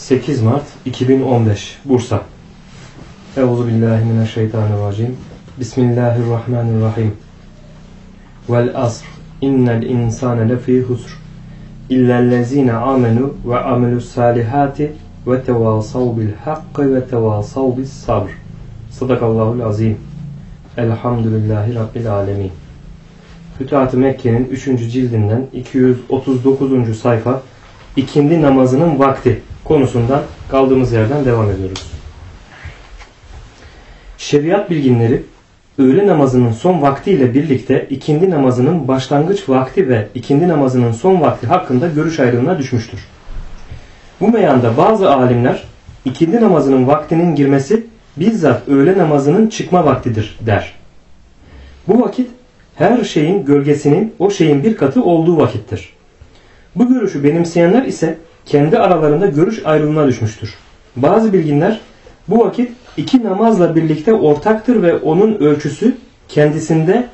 8 Mart 2015 Bursa. Euzubillahimineşşeytanirracim. Bismillahirrahmanirrahim. Vel asr. İnnel insane lefî husr. İllellezîne amenu ve amilussâlihâti ve tevâsav bil hakkı ve tevâsav bis sabr. Sadakallahul azim. Elhamdülillahi Rabbil alemin. Fütuhat-ı Mekke'nin 3. cildinden 239. sayfa İkindi namazının vakti konusundan kaldığımız yerden devam ediyoruz. Şeriat bilginleri öğle namazının son vakti ile birlikte ikindi namazının başlangıç vakti ve ikindi namazının son vakti hakkında görüş ayrılığına düşmüştür. Bu meyanda bazı alimler ikindi namazının vaktinin girmesi bizzat öğle namazının çıkma vaktidir der. Bu vakit her şeyin gölgesinin o şeyin bir katı olduğu vakittir. Bu görüşü benimseyenler ise kendi aralarında görüş ayrılığına düşmüştür. Bazı bilginler bu vakit iki namazla birlikte ortaktır ve onun ölçüsü kendisinde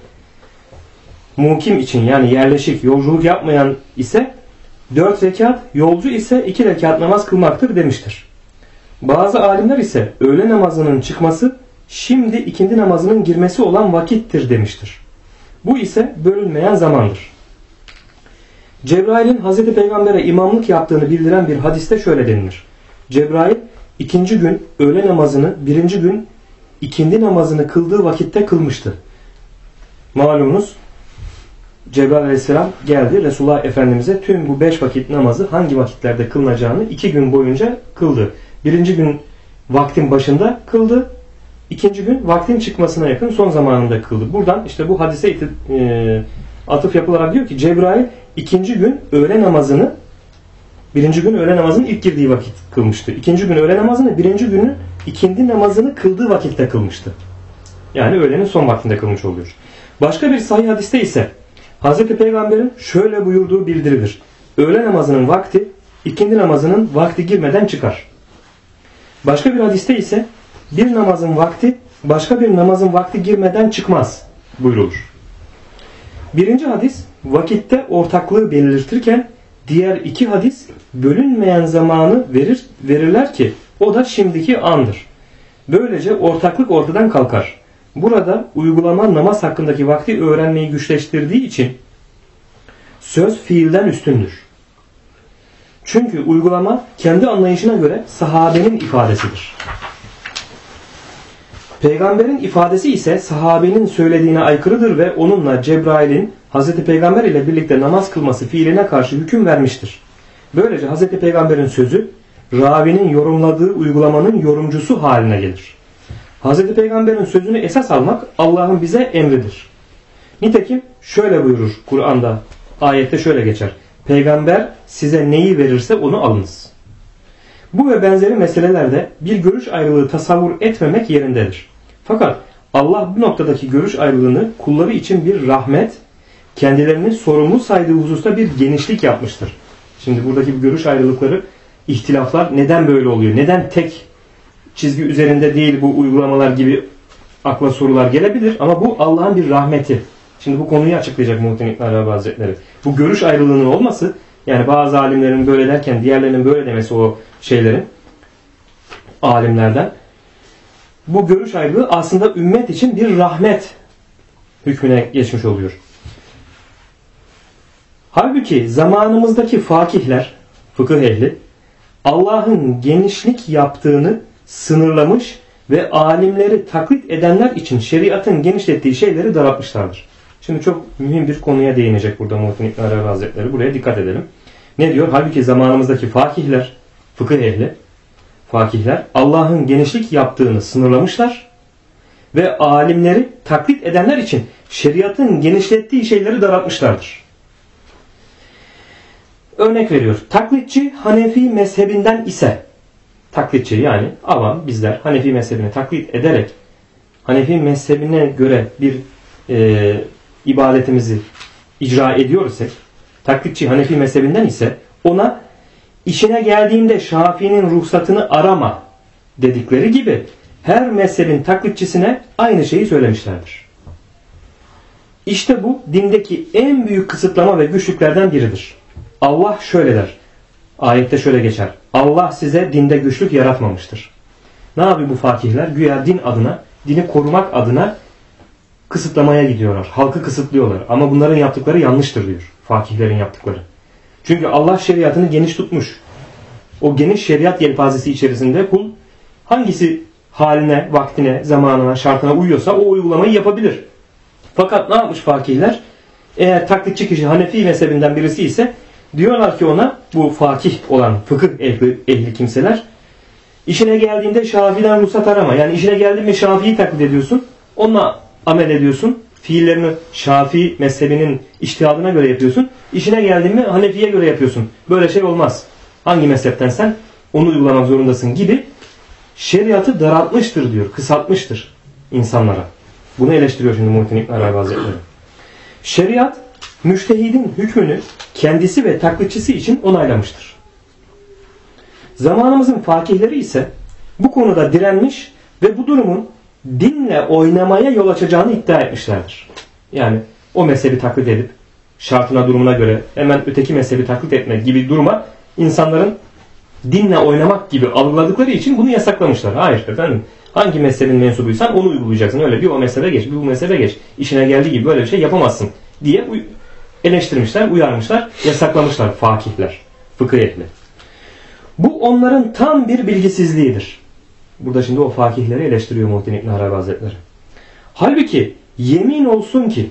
mukim için yani yerleşik yolculuk yapmayan ise 4 rekat, yolcu ise 2 rekat namaz kılmaktır demiştir. Bazı alimler ise öğle namazının çıkması şimdi ikindi namazının girmesi olan vakittir demiştir. Bu ise bölünmeyen zamandır. Cebrail'in Hazreti Peygamber'e imamlık yaptığını bildiren bir hadiste şöyle denilir. Cebrail ikinci gün öğle namazını, birinci gün ikindi namazını kıldığı vakitte kılmıştı. Malumunuz Cebrail Aleyhisselam geldi Resulullah Efendimiz'e tüm bu 5 vakit namazı hangi vakitlerde kılınacağını 2 gün boyunca kıldı. Birinci gün vaktin başında kıldı. İkinci gün vaktin çıkmasına yakın son zamanında kıldı. Buradan işte bu hadise atıf yapılarak diyor ki Cebrail ikinci gün öğle namazını birinci gün öğle namazının ilk girdiği vakit kılmıştı. İkinci gün öğle namazını birinci günü ikindi namazını kıldığı vakitte kılmıştı. Yani öğlenin son vaktinde kılmış oluyor. Başka bir sahih hadiste ise Hazreti Peygamber'in şöyle buyurduğu bildirilir. Öğle namazının vakti ikindi namazının vakti girmeden çıkar. Başka bir hadiste ise bir namazın vakti başka bir namazın vakti girmeden çıkmaz buyrulur. Birinci hadis vakitte ortaklığı belirtirken diğer iki hadis bölünmeyen zamanı verirler ki o da şimdiki andır. Böylece ortaklık ortadan kalkar. Burada uygulama namaz hakkındaki vakti öğrenmeyi güçleştirdiği için söz fiilden üstündür. Çünkü uygulama kendi anlayışına göre sahabenin ifadesidir. Peygamberin ifadesi ise sahabenin söylediğine aykırıdır ve onunla Cebrail'in Hz. Peygamber ile birlikte namaz kılması fiiline karşı hüküm vermiştir. Böylece Hz. Peygamber'in sözü ravinin yorumladığı uygulamanın yorumcusu haline gelir. Hz. Peygamber'in sözünü esas almak Allah'ın bize emridir. Nitekim şöyle buyurur Kur'an'da, ayette şöyle geçer. Peygamber size neyi verirse onu alınız. Bu ve benzeri meselelerde bir görüş ayrılığı tasavvur etmemek yerindedir. Fakat Allah bu noktadaki görüş ayrılığını kulları için bir rahmet, kendilerini sorumlu saydığı hususta bir genişlik yapmıştır. Şimdi buradaki bu görüş ayrılıkları, ihtilaflar neden böyle oluyor? Neden tek çizgi üzerinde değil bu uygulamalar gibi akla sorular gelebilir ama bu Allah'ın bir rahmeti. Şimdi bu konuyu açıklayacak Muhittin İbn Arabi Hazretleri. Bu görüş ayrılığının olması, yani bazı alimlerin böyle derken diğerlerinin böyle demesi o şeylerin, alimlerden, bu görüş ayrılığı aslında ümmet için bir rahmet hükmüne geçmiş oluyor. Halbuki zamanımızdaki fakihler, fıkıh ehli, Allah'ın genişlik yaptığını sınırlamış ve alimleri taklit edenler için şeriatın genişlettiği şeyleri daraltmışlardır. Şimdi çok mühim bir konuya değinecek burada Muhittin İbn Arabi Hazretleri. Buraya dikkat edelim. Ne diyor? Halbuki zamanımızdaki fakihler, fıkıh ehli, fakihler Allah'ın genişlik yaptığını sınırlamışlar ve alimleri taklit edenler için şeriatın genişlettiği şeyleri daraltmışlardır. Örnek veriyor. Taklitçi Hanefi mezhebinden ise, taklitçi yani avam bizler Hanefi mezhebini taklit ederek Hanefi mezhebine göre bir ibadetimizi icra ediyorsak, taklitçi Hanefi mezhebinden ise ona işine geldiğinde Şafii'nin ruhsatını arama dedikleri gibi her mezhebin taklitçisine aynı şeyi söylemişlerdir. İşte bu dindeki en büyük kısıtlama ve güçlüklerden biridir. Allah şöyle der. Ayette şöyle geçer. Allah size dinde güçlük yaratmamıştır. Ne yapıyor bu fakihler? Güya din adına, dini korumak adına kısıtlamaya gidiyorlar. Halkı kısıtlıyorlar. Ama bunların yaptıkları yanlıştır diyor. Fakihlerin yaptıkları. Çünkü Allah şeriatını geniş tutmuş. O geniş şeriat yelpazesi içerisinde kul hangisi haline, vaktine, zamanına, şartına uyuyorsa o uygulamayı yapabilir. Fakat ne yapmış fakihler? Eğer taklitçi kişi Hanefi mezhebinden birisi ise diyorlar ki ona, bu fakih olan fıkıh ehli kimseler, işine geldiğinde Şafii'den ruhsat arama. Yani işine geldiğinde Şafii'yi taklit ediyorsun. Onunla amel ediyorsun. Fiillerini Şafii mezhebinin içtihadına göre yapıyorsun. İşine geldiğinde Hanefi'ye göre yapıyorsun. Böyle şey olmaz. Hangi mezhepten sen onu uygulamak zorundasın gibi şeriatı daraltmıştır diyor. Kısaltmıştır insanlara. Bunu eleştiriyor şimdi Muhittin İbn Arabi Hazretleri. Şeriat müştehidin hükmünü kendisi ve taklitçisi için onaylamıştır. Zamanımızın fakihleri ise bu konuda direnmiş ve bu durumun dinle oynamaya yol açacağını iddia etmişlerdir. Yani o mezhebi taklit edip şartına, durumuna göre hemen öteki mezhebi taklit etme gibi duruma insanların dinle oynamak gibi algıladıkları için bunu yasaklamışlar. Hayır efendim, hangi mezhebin mensubuysan onu uygulayacaksın. Öyle bir o mezhebe geç, bir bu mezhebe geç. İşine geldiği gibi böyle bir şey yapamazsın diye eleştirmişler, uyarmışlar, yasaklamışlar fakihler, fıkıh ehli. Bu onların tam bir bilgisizliğidir. Burada şimdi o fakihleri eleştiriyor Muhittin İbn Arabi Hazretleri. Halbuki yemin olsun ki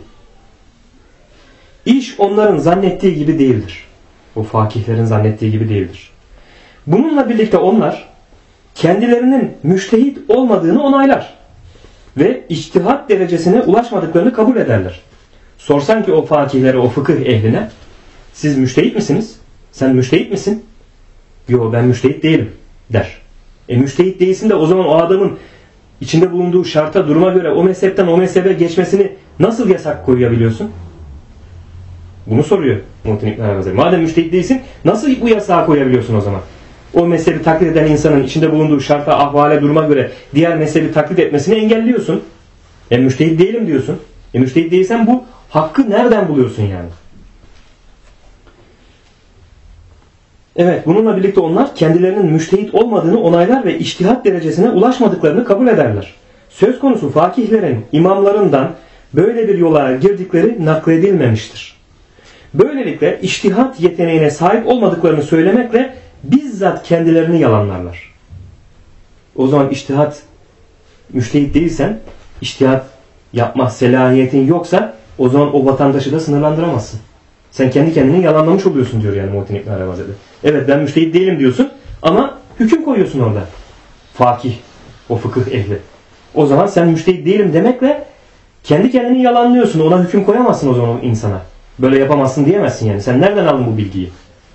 iş onların zannettiği gibi değildir. O fakihlerin zannettiği gibi değildir. Bununla birlikte onlar kendilerinin müştehit olmadığını onaylar ve içtihat derecesine ulaşmadıklarını kabul ederler. Sorsan ki o fakihlere, o fıkıh ehline, siz müştehit misiniz? Sen müştehit misin? Yok, ben müştehit değilim der. Müştehit değilsin de o zaman o adamın içinde bulunduğu şarta, duruma göre o mezhepten o mezhebe geçmesini nasıl yasak koyabiliyorsun? Bunu soruyor Muhittin İbn Arabi Hazretleri. Madem müştehit değilsin, nasıl bu yasağı koyabiliyorsun o zaman? O mezhebi taklit eden insanın içinde bulunduğu şarta, ahvale, duruma göre diğer mezhebi taklit etmesini engelliyorsun. Müştehit değilim diyorsun. Müştehit değilsen bu hakkı nereden buluyorsun yani? Evet, bununla birlikte onlar kendilerinin müştehit olmadığını onaylar ve içtihat derecesine ulaşmadıklarını kabul ederler. Söz konusu fakihlerin imamlarından böyle bir yola girdikleri nakledilmemiştir. Böylelikle içtihat yeteneğine sahip olmadıklarını söylemekle bizzat kendilerini yalanlarlar. O zaman içtihat, müştehit değilsen, içtihat yapma selahiyetin yoksa o zaman o vatandaşı da sınırlandıramazsın. Sen kendi kendini yalanlamış oluyorsun diyor yani Muhittin İbn Arabi Hazretleri. Evet, ben müştehit değilim diyorsun ama hüküm koyuyorsun orada. Fakih, o fıkıh ehli. O zaman sen müştehit değilim demekle kendi kendini yalanlıyorsun. Ona hüküm koyamazsın o zaman o insana. Böyle yapamazsın diyemezsin yani. Sen nereden aldın bu bilgiyi?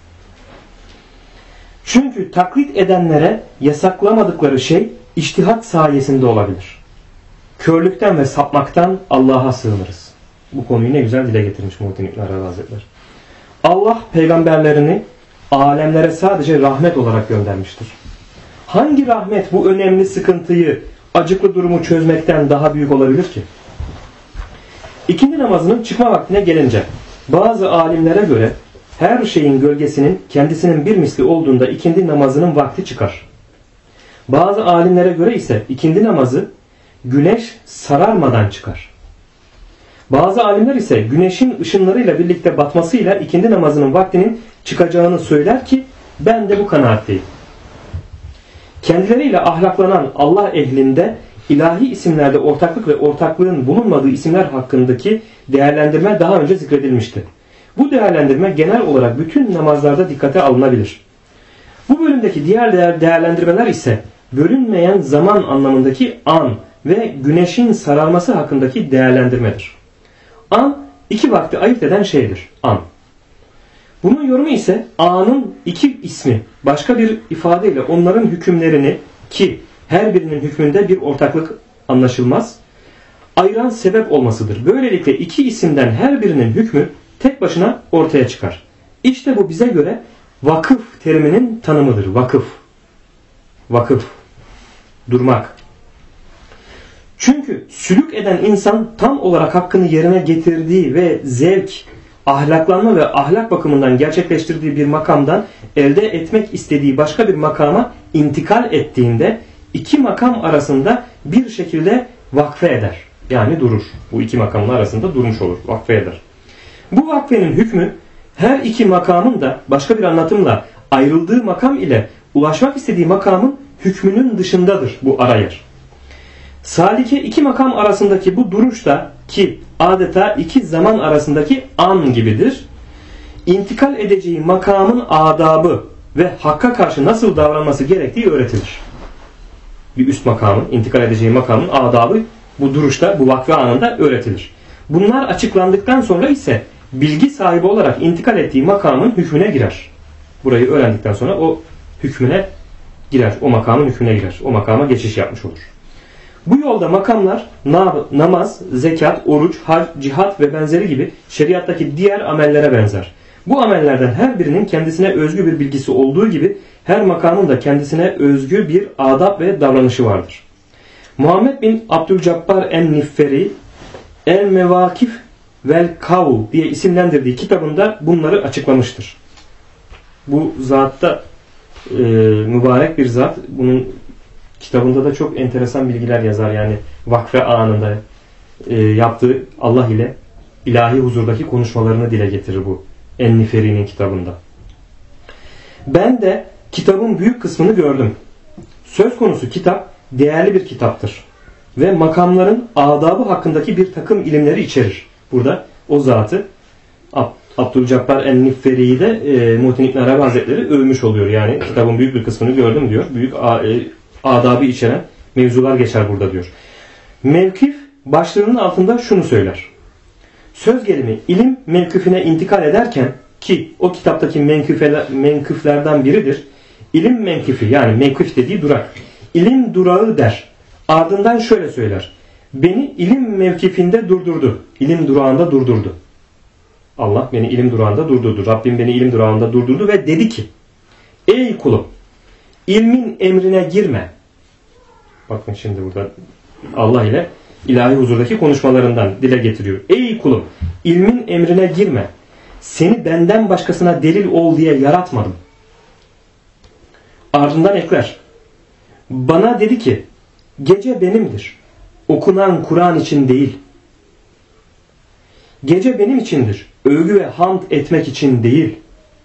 Çünkü taklit edenlere yasaklamadıkları şey içtihat sayesinde olabilir. Körlükten ve sapmaktan Allah'a sığınırız. Bu konuyu ne güzel dile getirmiş Muhittin İbn Arabi Hazretleri. Allah peygamberlerini alemlere sadece rahmet olarak göndermiştir. Hangi rahmet bu önemli sıkıntıyı, acıklı durumu çözmekten daha büyük olabilir ki? İkindi namazının çıkma vaktine gelince bazı alimlere göre her şeyin gölgesinin kendisinin bir misli olduğunda ikindi namazının vakti çıkar. Bazı alimlere göre ise ikindi namazı güneş sararmadan çıkar. Bazı alimler ise güneşin ışınlarıyla birlikte batmasıyla ikindi namazının vaktinin çıkacağını söyler ki ben de bu kanaatteyim. Kendileriyle ahlaklanan Allah ehlinde ilahi isimlerde ortaklık ve ortaklığın bulunmadığı isimler hakkındaki değerlendirme daha önce zikredilmişti. Bu değerlendirme genel olarak bütün namazlarda dikkate alınabilir. Bu bölümdeki diğer değerlendirmeler ise bölünmeyen zaman anlamındaki an ve güneşin sararması hakkındaki değerlendirmedir. An, iki vakti ayırt eden şeydir. An. Bunun yorumu ise anın iki ismi başka bir ifadeyle onların hükümlerini, ki her birinin hükmünde bir ortaklık anlaşılmaz, ayıran sebep olmasıdır. Böylelikle iki isimden her birinin hükmü tek başına ortaya çıkar. İşte bu bize göre vakıf teriminin tanımıdır. Vakıf. Vakıf. Durmak. Çünkü sülük eden insan tam olarak hakkını yerine getirdiği ve zevk, ahlaklanma ve ahlak bakımından gerçekleştirdiği bir makamdan elde etmek istediği başka bir makama intikal ettiğinde iki makam arasında bir şekilde vakfe eder. Yani durur. Bu iki makamın arasında durmuş olur. Vakfe eder. Bu vakfenin hükmü her iki makamın da başka bir anlatımla ayrıldığı makam ile ulaşmak istediği makamın hükmünün dışındadır bu ara yer. Salike iki makam arasındaki bu duruş da ki adeta iki zaman arasındaki an gibidir. İntikal edeceği makamın adabı ve hakka karşı nasıl davranması gerektiği öğretilir. Bir üst makamın, intikal edeceği makamın adabı bu duruşta, bu vakfe anında öğretilir. Bunlar açıklandıktan sonra ise bilgi sahibi olarak intikal ettiği makamın hükmüne girer. Burayı öğrendikten sonra o hükmüne girer, o makamın hükmüne girer. O makama geçiş yapmış olur. Bu yolda makamlar namaz, zekat, oruç, hac, cihat ve benzeri gibi şeriattaki diğer amellere benzer. Bu amellerden her birinin kendisine özgü bir bilgisi olduğu gibi her makamın da kendisine özgü bir adab ve davranışı vardır. Muhammed bin Abdülcabbar en-Nifferi El-Mevakif vel-Kavl diye isimlendirdiği kitabında bunları açıklamıştır. Bu zatta mübarek bir zat. Bunun kitabında da çok enteresan bilgiler yazar. Yani vakfe anında yaptığı Allah ile ilahi huzurdaki konuşmalarını dile getirir bu En-Niferi'nin kitabında. Ben de kitabın büyük kısmını gördüm. Söz konusu kitap değerli bir kitaptır. Ve makamların adabı hakkındaki bir takım ilimleri içerir. Burada o zatı Abdülcabbar en-Nifferi'yi de Muhittin İbn Arabi Hazretleri övmüş oluyor. Yani kitabın büyük bir kısmını gördüm diyor. Büyük adabı içeren mevzular geçer burada diyor. Mevkif başlığının altında şunu söyler. Söz gelimi ilim mevkifine intikal ederken ki o kitaptaki menkıflerden biridir. İlim menkifi yani mevkif dediği durak. İlim durağı der. Ardından şöyle söyler. Beni ilim mevkifinde durdurdu. İlim durağında durdurdu. Allah beni ilim durağında durdurdu. Rabbim beni ilim durağında durdurdu ve dedi ki ey kulum ilmin emrine girme. Bakın şimdi burada Allah ile ilahi huzurdaki konuşmalarından dile getiriyor. Ey kulum ilmin emrine girme. Seni benden başkasına delil ol diye yaratmadım. Ardından ekler. Bana dedi ki gece benimdir. Okunan Kur'an için değil. Gece benim içindir. Övgü ve hamd etmek için değil.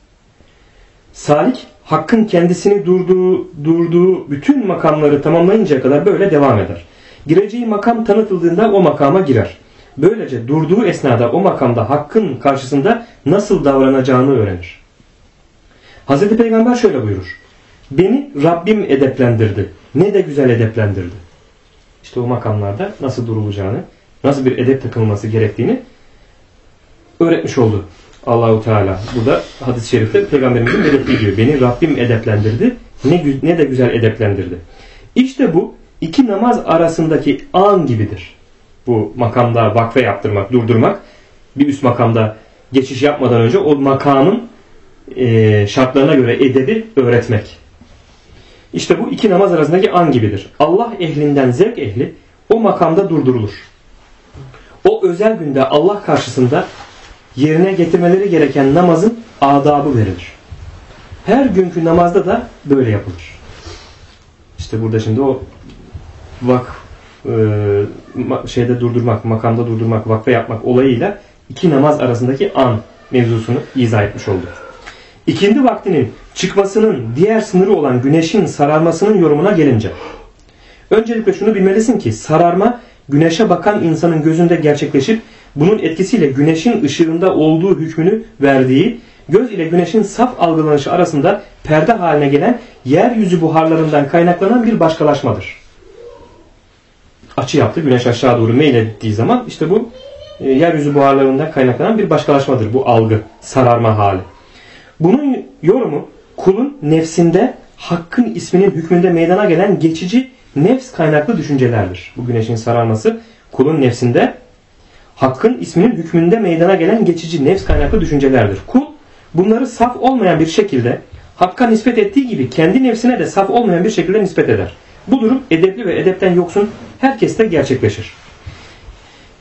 Salik hakkın kendisini durduğu bütün makamları tamamlayıncaya kadar böyle devam eder. Gireceği makam tanıtıldığında o makama girer. Böylece durduğu esnada o makamda hakkın karşısında nasıl davranacağını öğrenir. Hazreti Peygamber şöyle buyurur. Beni Rabbim edeplendirdi. Ne de güzel edeplendirdi. İşte o makamlarda nasıl durulacağını, nasıl bir edep takılması gerektiğini öğretmiş oldu Allahu Teala. Burada hadis-i şerifte Peygamberimizin belirttiği diyor. Beni Rabbim edeplendirdi. Ne de güzel edeplendirdi. İşte bu iki namaz arasındaki an gibidir. Bu makamda vakfe yaptırmak, durdurmak, bir üst makamda geçiş yapmadan önce o makamın şartlarına göre edebi öğretmek. İşte bu iki namaz arasındaki an gibidir. Allah ehlinden zevk ehli o makamda durdurulur. O özel günde Allah karşısında yerine getirmeleri gereken namazın adabı verilir. Her günkü namazda da böyle yapılır. İşte burada şimdi o durdurmak, makamda durdurmak, vakfe yapmak olayıyla iki namaz arasındaki an mevzusunu izah etmiş olduk. İkindi vaktinin çıkmasının diğer sınırı olan güneşin sararmasının yorumuna gelince. Öncelikle şunu bilmelisin ki sararma güneşe bakan insanın gözünde gerçekleşip bunun etkisiyle güneşin ışığında olduğu hükmünü verdiği, göz ile güneşin saf algılanışı arasında perde haline gelen yeryüzü buharlarından kaynaklanan bir başkalaşmadır. Açı yaptı, güneş aşağı doğru meylettiği zaman işte bu yeryüzü buharlarından kaynaklanan bir başkalaşmadır bu algı, sararma hali. Bunun yorumu kulun nefsinde hakkın isminin hükmünde meydana gelen geçici nefs kaynaklı düşüncelerdir. Bu güneşin sararması kulun nefsinde hakkın isminin hükmünde meydana gelen geçici nefs kaynaklı düşüncelerdir. Kul bunları saf olmayan bir şekilde hakka nispet ettiği gibi kendi nefsine de saf olmayan bir şekilde nispet eder. Bu durum edepli ve edepten yoksun herkeste gerçekleşir.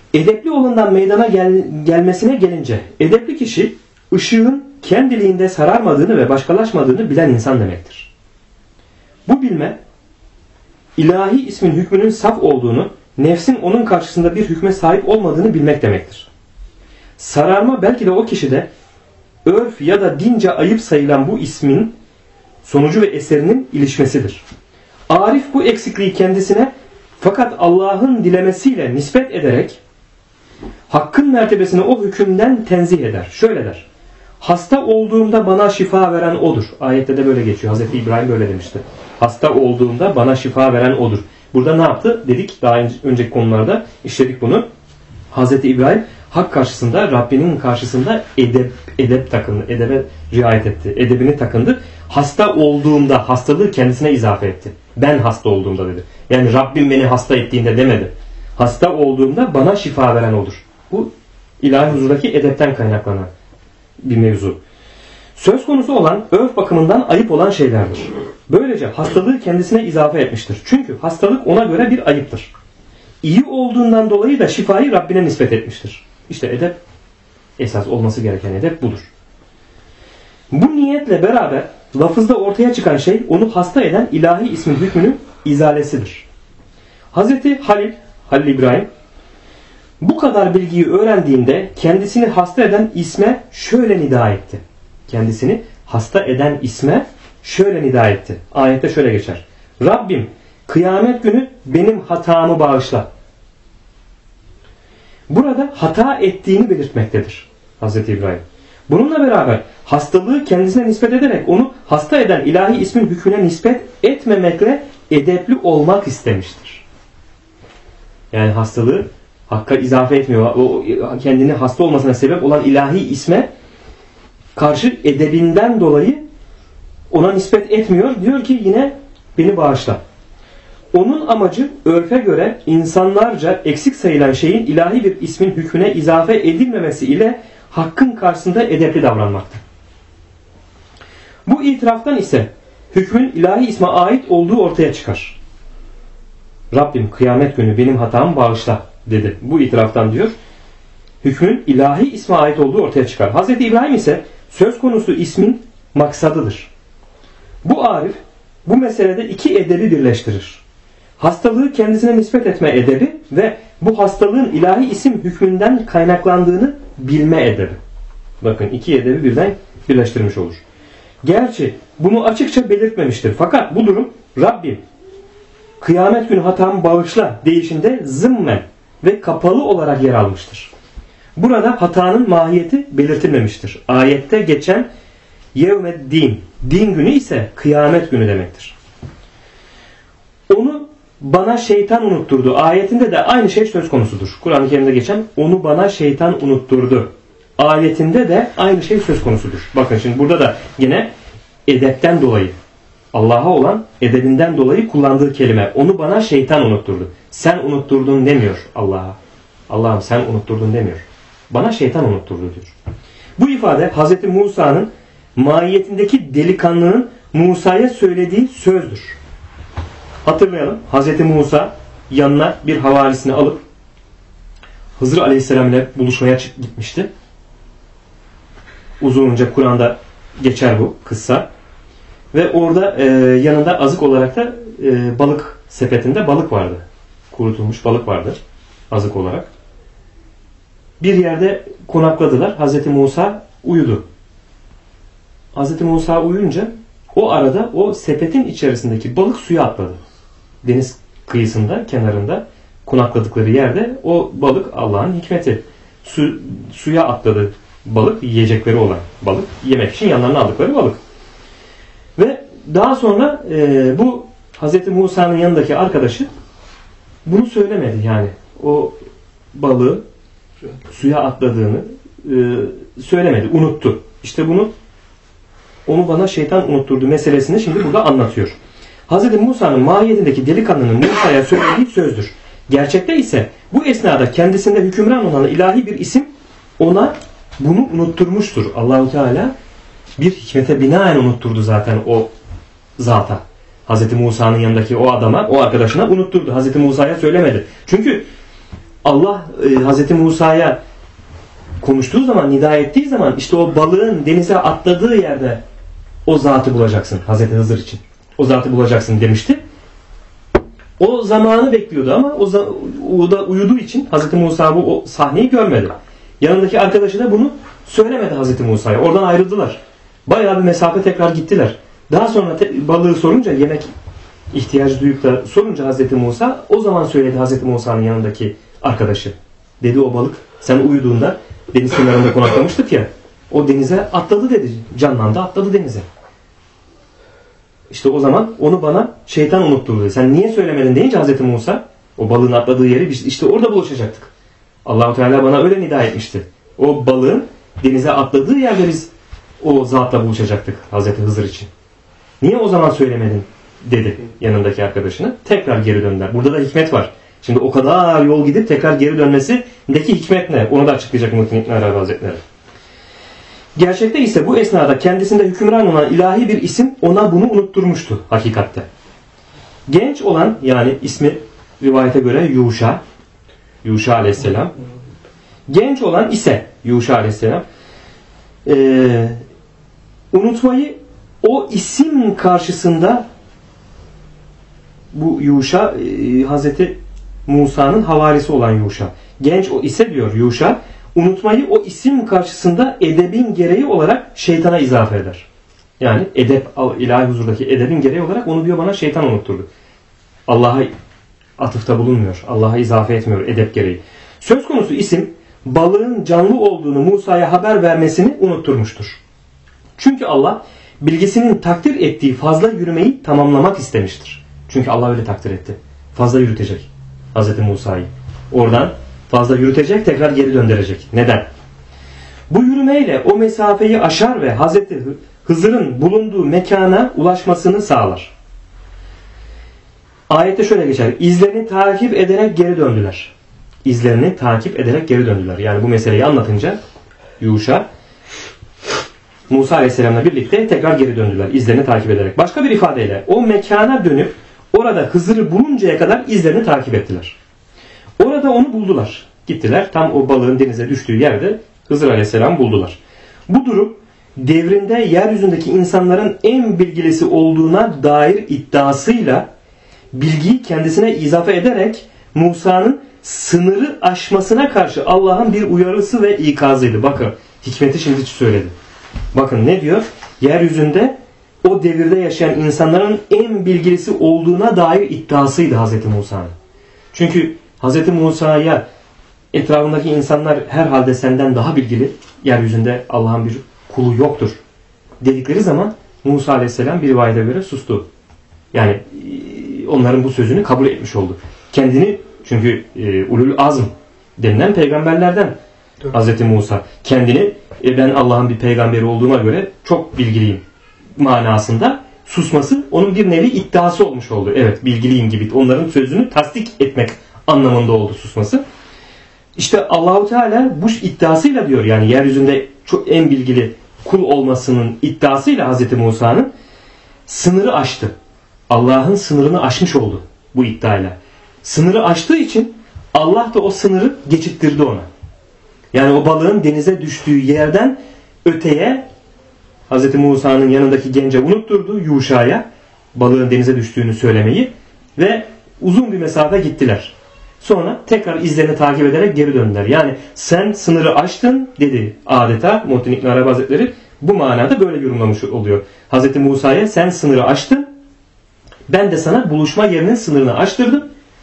Edepli olandan meydana gelmesine gelince, edepli kişi ışığın kendiliğinde sararmadığını ve başkalaşmadığını bilen insan demektir. Bu bilme, ilahi ismin hükmünün saf olduğunu, nefsin onun karşısında bir hükme sahip olmadığını bilmek demektir. Sararma belki de o kişide örf ya da dince ayıp sayılan bu ismin sonucu ve eserinin ilişmesidir. Arif bu eksikliği kendisine fakat Allah'ın dilemesiyle nispet ederek hakkın mertebesini o hükümden tenzih eder. Şöyle der: hasta olduğumda bana şifa veren odur. Ayette de böyle geçiyor. Hazreti İbrahim böyle demişti. Hasta olduğumda bana şifa veren odur. Burada ne yaptı? Dedik daha önceki konularda işledik bunu. Hazreti İbrahim hak karşısında, Rabbinin karşısında edep takındı. Edebe riayet etti. Edebini takındı. Hasta olduğumda, hastalığı kendisine izafe etti. Ben hasta olduğumda dedi. Yani Rabbim beni hasta ettiğinde demedi. Hasta olduğumda bana şifa veren odur. Bu ilahi huzurdaki edepten kaynaklanan bir mevzu. Söz konusu olan örf bakımından ayıp olan şeylerdir. Böylece hastalığı kendisine izafe etmiştir. Çünkü hastalık ona göre bir ayıptır. İyi olduğundan dolayı da şifayı Rabbine nispet etmiştir. İşte edep, esas olması gereken edep budur. Bu niyetle beraber lafızda ortaya çıkan şey onu hasta eden ilahi ismin hükmünün izalesidir. Hazreti Halil İbrahim bu kadar bilgiyi öğrendiğinde kendisini hasta eden isme şöyle nida etti. Kendisini hasta eden isme şöyle nida etti. Ayette şöyle geçer: Rabbim kıyamet günü benim hatamı bağışla. Burada hata ettiğini belirtmektedir Hazreti İbrahim. Bununla beraber hastalığı kendisine nispet ederek onu hasta eden ilahi ismin hükmüne nispet etmemekle edepli olmak istemiştir. Yani hastalığı hakka izafe etmiyor. O kendini hasta olmasına sebep olan ilahi isme karşı edebinden dolayı ona nispet etmiyor. Diyor ki yine beni bağışla. Onun amacı örfe göre insanlarca eksik sayılan şeyin ilahi bir ismin hükmüne izafe edilmemesi ile hakkın karşısında edepli davranmaktır. Bu itiraftan ise hükmün ilahi isme ait olduğu ortaya çıkar. Rabbim kıyamet günü benim hatamı bağışla dedi. Bu itiraftan diyor hükmün ilahi isme ait olduğu ortaya çıkar. Hazreti İbrahim ise söz konusu ismin maksadıdır. Bu arif bu meselede iki edebi birleştirir. Hastalığı kendisine nispet etme edebi ve bu hastalığın ilahi isim hükmünden kaynaklandığını bilme edebi. Bakın iki edebi birden birleştirmiş olur. Gerçi bunu açıkça belirtmemiştir. Fakat bu durum Rabbim kıyamet günü hatamı bağışla deyişinde zımmen ve kapalı olarak yer almıştır. Burada hatanın mahiyeti belirtilmemiştir. Ayette geçen yevmeddin, din günü ise kıyamet günü demektir. Onu bana şeytan unutturdu. Ayetinde de aynı şey söz konusudur. Kur'an-ı Kerim'de geçen onu bana şeytan unutturdu. Ayetinde de aynı şey söz konusudur. Bakın şimdi burada da yine edepten dolayı, Allah'a olan edebinden dolayı kullandığı kelime onu bana şeytan unutturdu. Sen unutturdun demiyor Allah'a. Allah'ım sen unutturdun demiyor. Bana şeytan unutturdu diyor. Bu ifade Hz. Musa'nın mahiyetindeki delikanlının Musa'ya söylediği sözdür. Hatırlayalım. Hz. Musa yanına bir havarisini alıp Hızır Aleyhisselam ile buluşmaya gitmişti. Uzunca Kur'an'da geçer bu kıssa. Ve orada yanında azık olarak da balık sepetinde balık vardı. Kurutulmuş balık vardı azık olarak. Bir yerde konakladılar. Hz. Musa uyudu. Hz. Musa uyuyunca o arada o sepetin içerisindeki balık suya atladı. Deniz kıyısında, kenarında konakladıkları yerde o balık Allah'ın hikmeti. Suya atladı balık, yiyecekleri olan balık. Yemek için yanlarına aldıkları balık. Ve daha sonra bu Hz. Musa'nın yanındaki arkadaşı bunu söylemedi. Yani o balığı suya atladığını söylemedi. Unuttu. İşte onu bana şeytan unutturdu meselesini şimdi burada anlatıyor. Hz. Musa'nın mahiyetindeki delikanlının Musa'ya söylediği sözdür. Gerçekte ise bu esnada kendisinde hükümran olan ilahi bir isim ona bunu unutturmuştur. Allahu Teala bir hikmete binaen unutturdu zaten o zata. Hz. Musa'nın yanındaki o adama, o arkadaşına unutturdu. Hz. Musa'ya söylemedi. Çünkü Allah Hz. Musa'ya konuştuğu zaman, nida ettiği zaman işte o balığın denize atladığı yerde o zatı bulacaksın Hz. Hızır için. O zatı bulacaksın demişti. O zamanı bekliyordu ama o da uyuduğu için Hz. Musa o sahneyi görmedi. Yanındaki arkadaşı da bunu söylemedi Hz. Musa'ya. Oradan ayrıldılar. Bayağı bir mesafe tekrar gittiler. Daha sonra balığı sorunca, yemek ihtiyacı duyup da sorunca Hz. Musa, o zaman söyledi Hz. Musa'nın yanındaki arkadaşı. Dedi o balık sen uyuduğunda deniz kenarında konaklamıştık ya, o denize atladı dedi. Canlandı, atladı denize. İşte o zaman onu bana şeytan unutturdu dedi. Sen niye söylemedin deyince Hz. Musa, o balığın atladığı yeri işte orada buluşacaktık. Allah-u Teala bana öyle nida etmişti. O balığın denize atladığı yerde biz o zatla buluşacaktık Hz. Hızır için. Niye o zaman söylemedin dedi yanındaki arkadaşına. Tekrar geri döndüler. Burada da hikmet var. Şimdi o kadar yol gidip tekrar geri dönmesindeki hikmet ne? Onu da açıklayacak Muhittin İbn Arabi Hazretleri. Gerçekte ise bu esnada kendisinde hükümran olan ilahi bir isim ona bunu unutturmuştu hakikatte. Genç olan, yani ismi rivayete göre Yuşa aleyhisselam. Genç olan ise Yuşa aleyhisselam unutmayı o isim karşısında, bu Yuşa Hazreti Musa'nın havarisi olan Yuşa. Genç o ise diyor Yuşa, unutmayı o isim karşısında edebin gereği olarak şeytana izafe eder. Yani edep, ilahi huzurdaki edebin gereği olarak onu diyor bana şeytan unutturdu. Allah'a atıfta bulunmuyor. Allah'a izafe etmiyor edep gereği. Söz konusu isim balığın canlı olduğunu Musa'ya haber vermesini unutturmuştur. Çünkü Allah bilgisinin takdir ettiği fazla yürümeyi tamamlamak istemiştir. Çünkü Allah öyle takdir etti. Fazla yürütecek Hz. Musa'yı. Oradan fazla yürütecek, tekrar geri döndürecek. Neden? Bu yürümeyle o mesafeyi aşar ve Hz. Hızır'ın bulunduğu mekana ulaşmasını sağlar. Ayette şöyle geçer. İzlerini takip ederek geri döndüler. İzlerini takip ederek geri döndüler. Yani bu meseleyi anlatınca Yuşa Musa Aleyhisselam'la birlikte tekrar geri döndüler. İzlerini takip ederek. Başka bir ifadeyle o mekana dönüp orada Hızır'ı buluncaya kadar izlerini takip ettiler. Orada onu buldular. Gittiler. Tam o balığın denize düştüğü yerde Hızır Aleyhisselam buldular. Bu durum devrinde yeryüzündeki insanların en bilgilisi olduğuna dair iddiasıyla bilgiyi kendisine izafe ederek Musa'nın sınırı aşmasına karşı Allah'ın bir uyarısı ve ikazıydı. Bakın hikmeti şimdi söyledi. Bakın ne diyor? Yeryüzünde o devirde yaşayan insanların en bilgilisi olduğuna dair iddiasıydı Hz. Musa'nın. Çünkü Hz. Musa'ya etrafındaki insanlar herhalde senden daha bilgili, yeryüzünde Allah'ın bir kulu yoktur dedikleri zaman Musa Aleyhisselam bir rivayete göre sustu. Yani onların bu sözünü kabul etmiş oldu. Kendini, çünkü ulul azm denilen peygamberlerden Hz. Musa kendini ben Allah'ın bir peygamberi olduğuma göre çok bilgiliyim manasında susması onun bir nevi iddiası olmuş oldu. Evet bilgiliyim gibi onların sözünü tasdik etmek anlamında oldu susması. İşte Allahu Teala bu iddiasıyla diyor, yani yeryüzünde çok en bilgili kul olmasının iddiasıyla Hz. Musa'nın sınırı aştı. Allah'ın sınırını aşmış oldu bu iddiayla. Sınırı aştığı için Allah da o sınırı geçittirdi ona. Yani o balığın denize düştüğü yerden öteye Hz. Musa'nın yanındaki gence unutturdu, Yuşa'ya balığın denize düştüğünü söylemeyi ve uzun bir mesafe gittiler. Sonra tekrar izlerini takip ederek geri döndüler. Yani sen sınırı aştın dedi adeta Muhittin İbn Arabi Hazretleri. Bu manada böyle yorumlamış oluyor. Hz. Musa'ya sen sınırı aştın, ben de sana buluşma yerinin sınırını aştırdım.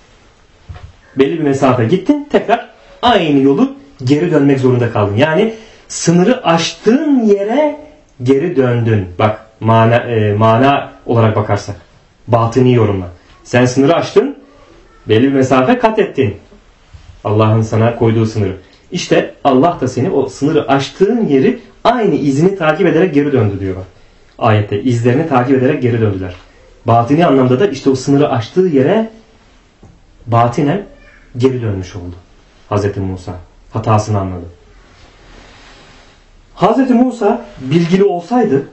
Belli bir mesafe gittin, tekrar aynı yolu geri dönmek zorunda kaldın. Yani sınırı aştığın yere geri döndün. Bak mana olarak bakarsak. Batıni yorumla. Sen sınırı aştın, belli bir mesafe kat ettin. Allah'ın sana koyduğu sınırı. İşte Allah da seni o sınırı aştığın yeri aynı izini takip ederek geri döndü diyor bak. Ayette izlerini takip ederek geri döndüler. Batini anlamda da işte o sınırı aştığı yere batinen geri dönmüş oldu Hz. Musa. Hatasını anladı. Hz. Musa bilgili olsaydı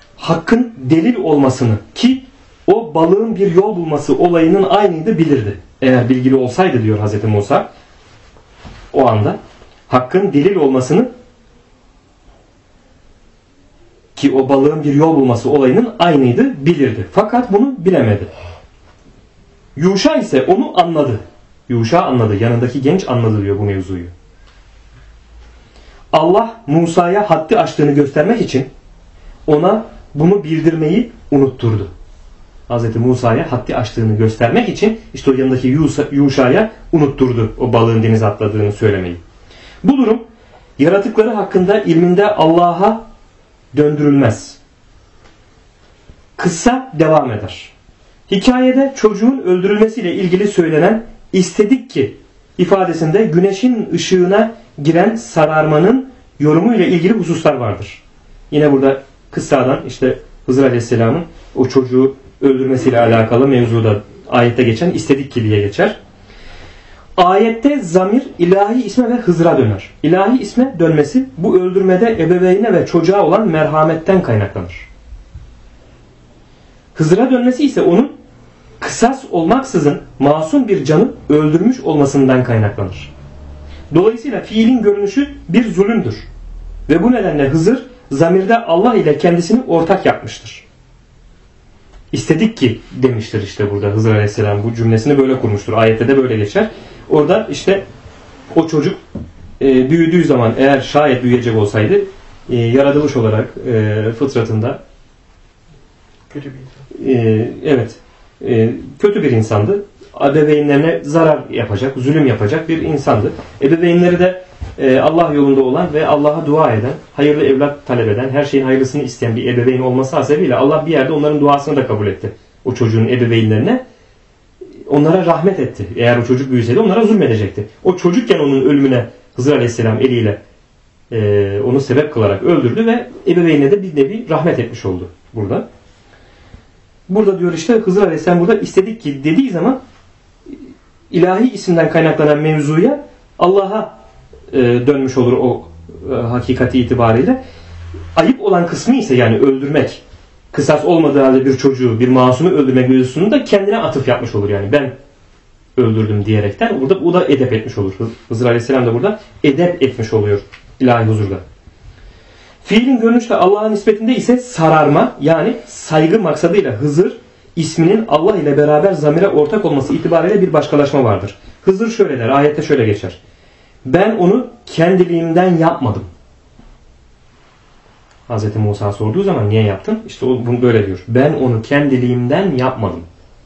hakkın delil olmasını, ki o balığın bir yol bulması olayının aynıydı, bilirdi. eğer bilgili olsaydı diyor Hz. Musa o anda hakkın delil olmasını, ki o balığın bir yol bulması olayının aynıydı, bilirdi. Fakat bunu bilemedi. Yuşa ise onu anladı. Yuşa anladı. Yanındaki genç anladı diyor bu mevzuyu. Allah Musa'ya haddi aştığını göstermek için ona bunu bildirmeyi unutturdu. Hz. Musa'ya haddi aştığını göstermek için işte o yanındaki Yuşa'ya unutturdu o balığın denize atladığını söylemeyi. Bu durum yaratıkları hakkında ilminde Allah'a döndürülmez. Kıssa devam eder. Hikayede çocuğun öldürülmesiyle ilgili söylenen "istedik ki" ifadesinde güneşin ışığına giren sararmanın yorumuyla ilgili hususlar vardır. Yine burada kıssadan işte Hızır Aleyhisselam'ın o çocuğu öldürmesiyle alakalı mevzuda ayette geçen "istedik ki" diye geçer. Ayette zamir ilahi isme ve Hızır'a döner. İlahi isme dönmesi bu öldürmede ebeveyne ve çocuğa olan merhametten kaynaklanır. Hızır'a dönmesi ise onun kısas olmaksızın masum bir canı öldürmüş olmasından kaynaklanır. Dolayısıyla fiilin görünüşü bir zulümdür. Ve bu nedenle Hızır zamirde Allah ile kendisini ortak yapmıştır. İstedik ki demiştir işte burada Hızır Aleyhisselam bu cümlesini böyle kurmuştur. Ayette de böyle geçer. Orada işte o çocuk büyüdüğü zaman eğer şayet büyüyecek olsaydı yaratılış olarak fıtratında kötü bir insan. Kötü bir insandı. Ebeveynlerine zarar yapacak, zulüm yapacak bir insandı. Ebeveynleri de Allah yolunda olan ve Allah'a dua eden, hayırlı evlat talep eden, her şeyin hayırlısını isteyen bir ebeveyn olması hasebiyle Allah bir yerde onların duasını da kabul etti. O çocuğun ebeveynlerine onlara rahmet etti. Eğer o çocuk büyüseydi onlara zulmedecekti. O çocukken onun ölümüne Hızır Aleyhisselam eliyle onu sebep kılarak öldürdü ve ebeveynine de bir nevi rahmet etmiş oldu burada. Burada diyor işte Hızır Aleyhisselam burada istedik ki dediği zaman ilahi isimden kaynaklanan mevzuya Allah'a dönmüş olur o hakikati itibariyle. Ayıp olan kısmı ise yani öldürmek, kısas olmadığı halde bir çocuğu, bir masumu öldürmek mevzusunu da kendine atıf yapmış olur. Yani ben öldürdüm diyerekten burada o da edep etmiş olur. Hızır Aleyhisselam da burada edep etmiş oluyor ilahi huzurda. Fiilin görünüşte Allah'a nispetinde ise sararma yani saygı maksadıyla Hızır isminin Allah ile beraber zamire ortak olması itibariyle bir başkalaşma vardır. Hızır şöyle der, ayette şöyle geçer. Ben onu kendiliğimden yapmadım. Hz. Musa sorduğu zaman niye yaptın? İşte o bunu böyle diyor. Ben onu kendiliğimden yapmadım.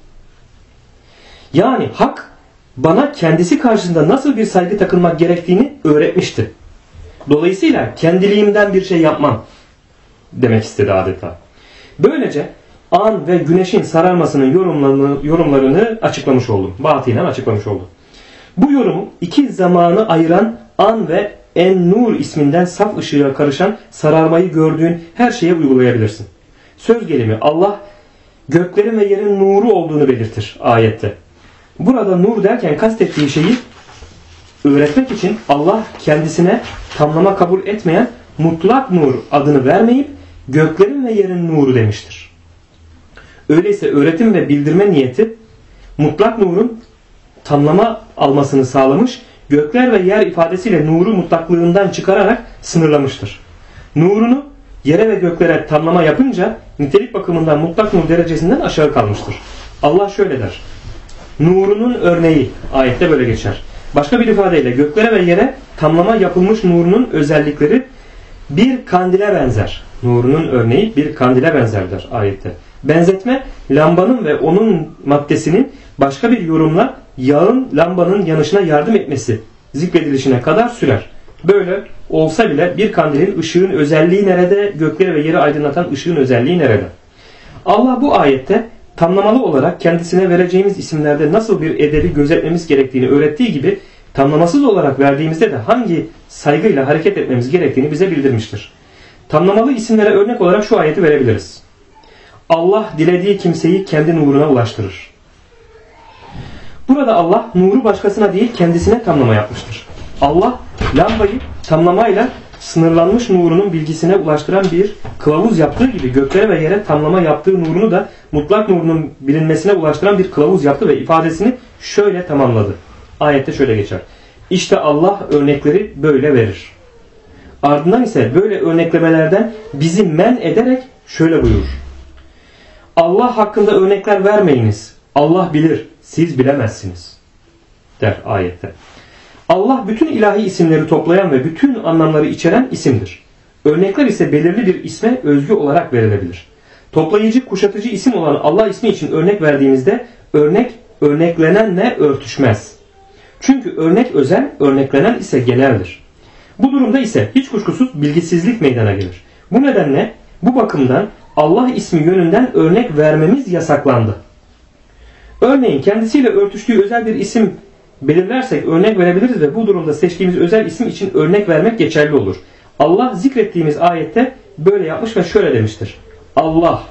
Yani hak bana kendisi karşısında nasıl bir saygı takınmak gerektiğini öğretmişti. Dolayısıyla kendiliğimden bir şey yapmam demek istedi adeta. Böylece an ve güneşin sararmasının yorumlarını açıklamış oldum. Batınen açıklamış oldum. Bu yorumu iki zamanı ayıran an ve en-nur isminden saf ışığa karışan sararmayı gördüğün her şeye uygulayabilirsin. Söz gelimi Allah göklerin ve yerin nuru olduğunu belirtir ayette. Burada nur derken kastettiği şeyi öğretmek için Allah kendisine tamlama kabul etmeyen mutlak nur adını vermeyip göklerin ve yerin nuru demiştir. Öyleyse öğretim ve bildirme niyeti mutlak nurun tamlama almasını sağlamış, gökler ve yer ifadesiyle nuru mutlaklığından çıkararak sınırlamıştır. Nurunu yere ve göklere tamlama yapınca nitelik bakımından mutlak nur derecesinden aşağı kalmıştır. Allah şöyle der. Nurunun örneği ayette böyle geçer. Başka bir ifadeyle göklere ve yere tamlama yapılmış nurunun özellikleri bir kandile benzer. Nurunun örneği bir kandile benzerdir ayette. Benzetme lambanın ve onun maddesinin başka bir yorumla yağın lambanın yanışına yardım etmesi zikredilişine kadar sürer. Böyle olsa bile bir kandilin ışığın özelliği nerede, gökleri ve yeri aydınlatan ışığın özelliği nerede? Allah bu ayette tamlamalı olarak kendisine vereceğimiz isimlerde nasıl bir edebi gözetmemiz gerektiğini öğrettiği gibi tamlamasız olarak verdiğimizde de hangi saygıyla hareket etmemiz gerektiğini bize bildirmiştir. Tamlamalı isimlere örnek olarak şu ayeti verebiliriz. Allah dilediği kimseyi kendi nuruna ulaştırır. Burada Allah nuru başkasına değil kendisine tamlama yapmıştır. Allah lambayı tamlamayla sınırlanmış nurunun bilgisine ulaştıran bir kılavuz yaptığı gibi göklere ve yere tamlama yaptığı nurunu da mutlak nurunun bilinmesine ulaştıran bir kılavuz yaptı ve ifadesini şöyle tamamladı. Ayette şöyle geçer. İşte Allah örnekleri böyle verir. Ardından ise böyle örneklemelerden bizi men ederek şöyle buyurur. Allah hakkında örnekler vermeyiniz. Allah bilir, siz bilemezsiniz. Der ayette. Allah bütün ilahi isimleri toplayan ve bütün anlamları içeren isimdir. Örnekler ise belirli bir isme özgü olarak verilebilir. Toplayıcı, kuşatıcı isim olan Allah ismi için örnek verdiğimizde örnek örneklenenle örtüşmez. Çünkü örnek özel, örneklenen ise geneldir. Bu durumda ise hiç kuşkusuz bilgisizlik meydana gelir. Bu nedenle bu bakımdan Allah ismi yönünden örnek vermemiz yasaklandı. Örneğin kendisiyle örtüştüğü özel bir isim belirlersek örnek verebiliriz ve bu durumda seçtiğimiz özel isim için örnek vermek geçerli olur. Allah zikrettiğimiz ayette böyle yapmış ve şöyle demiştir. Allah.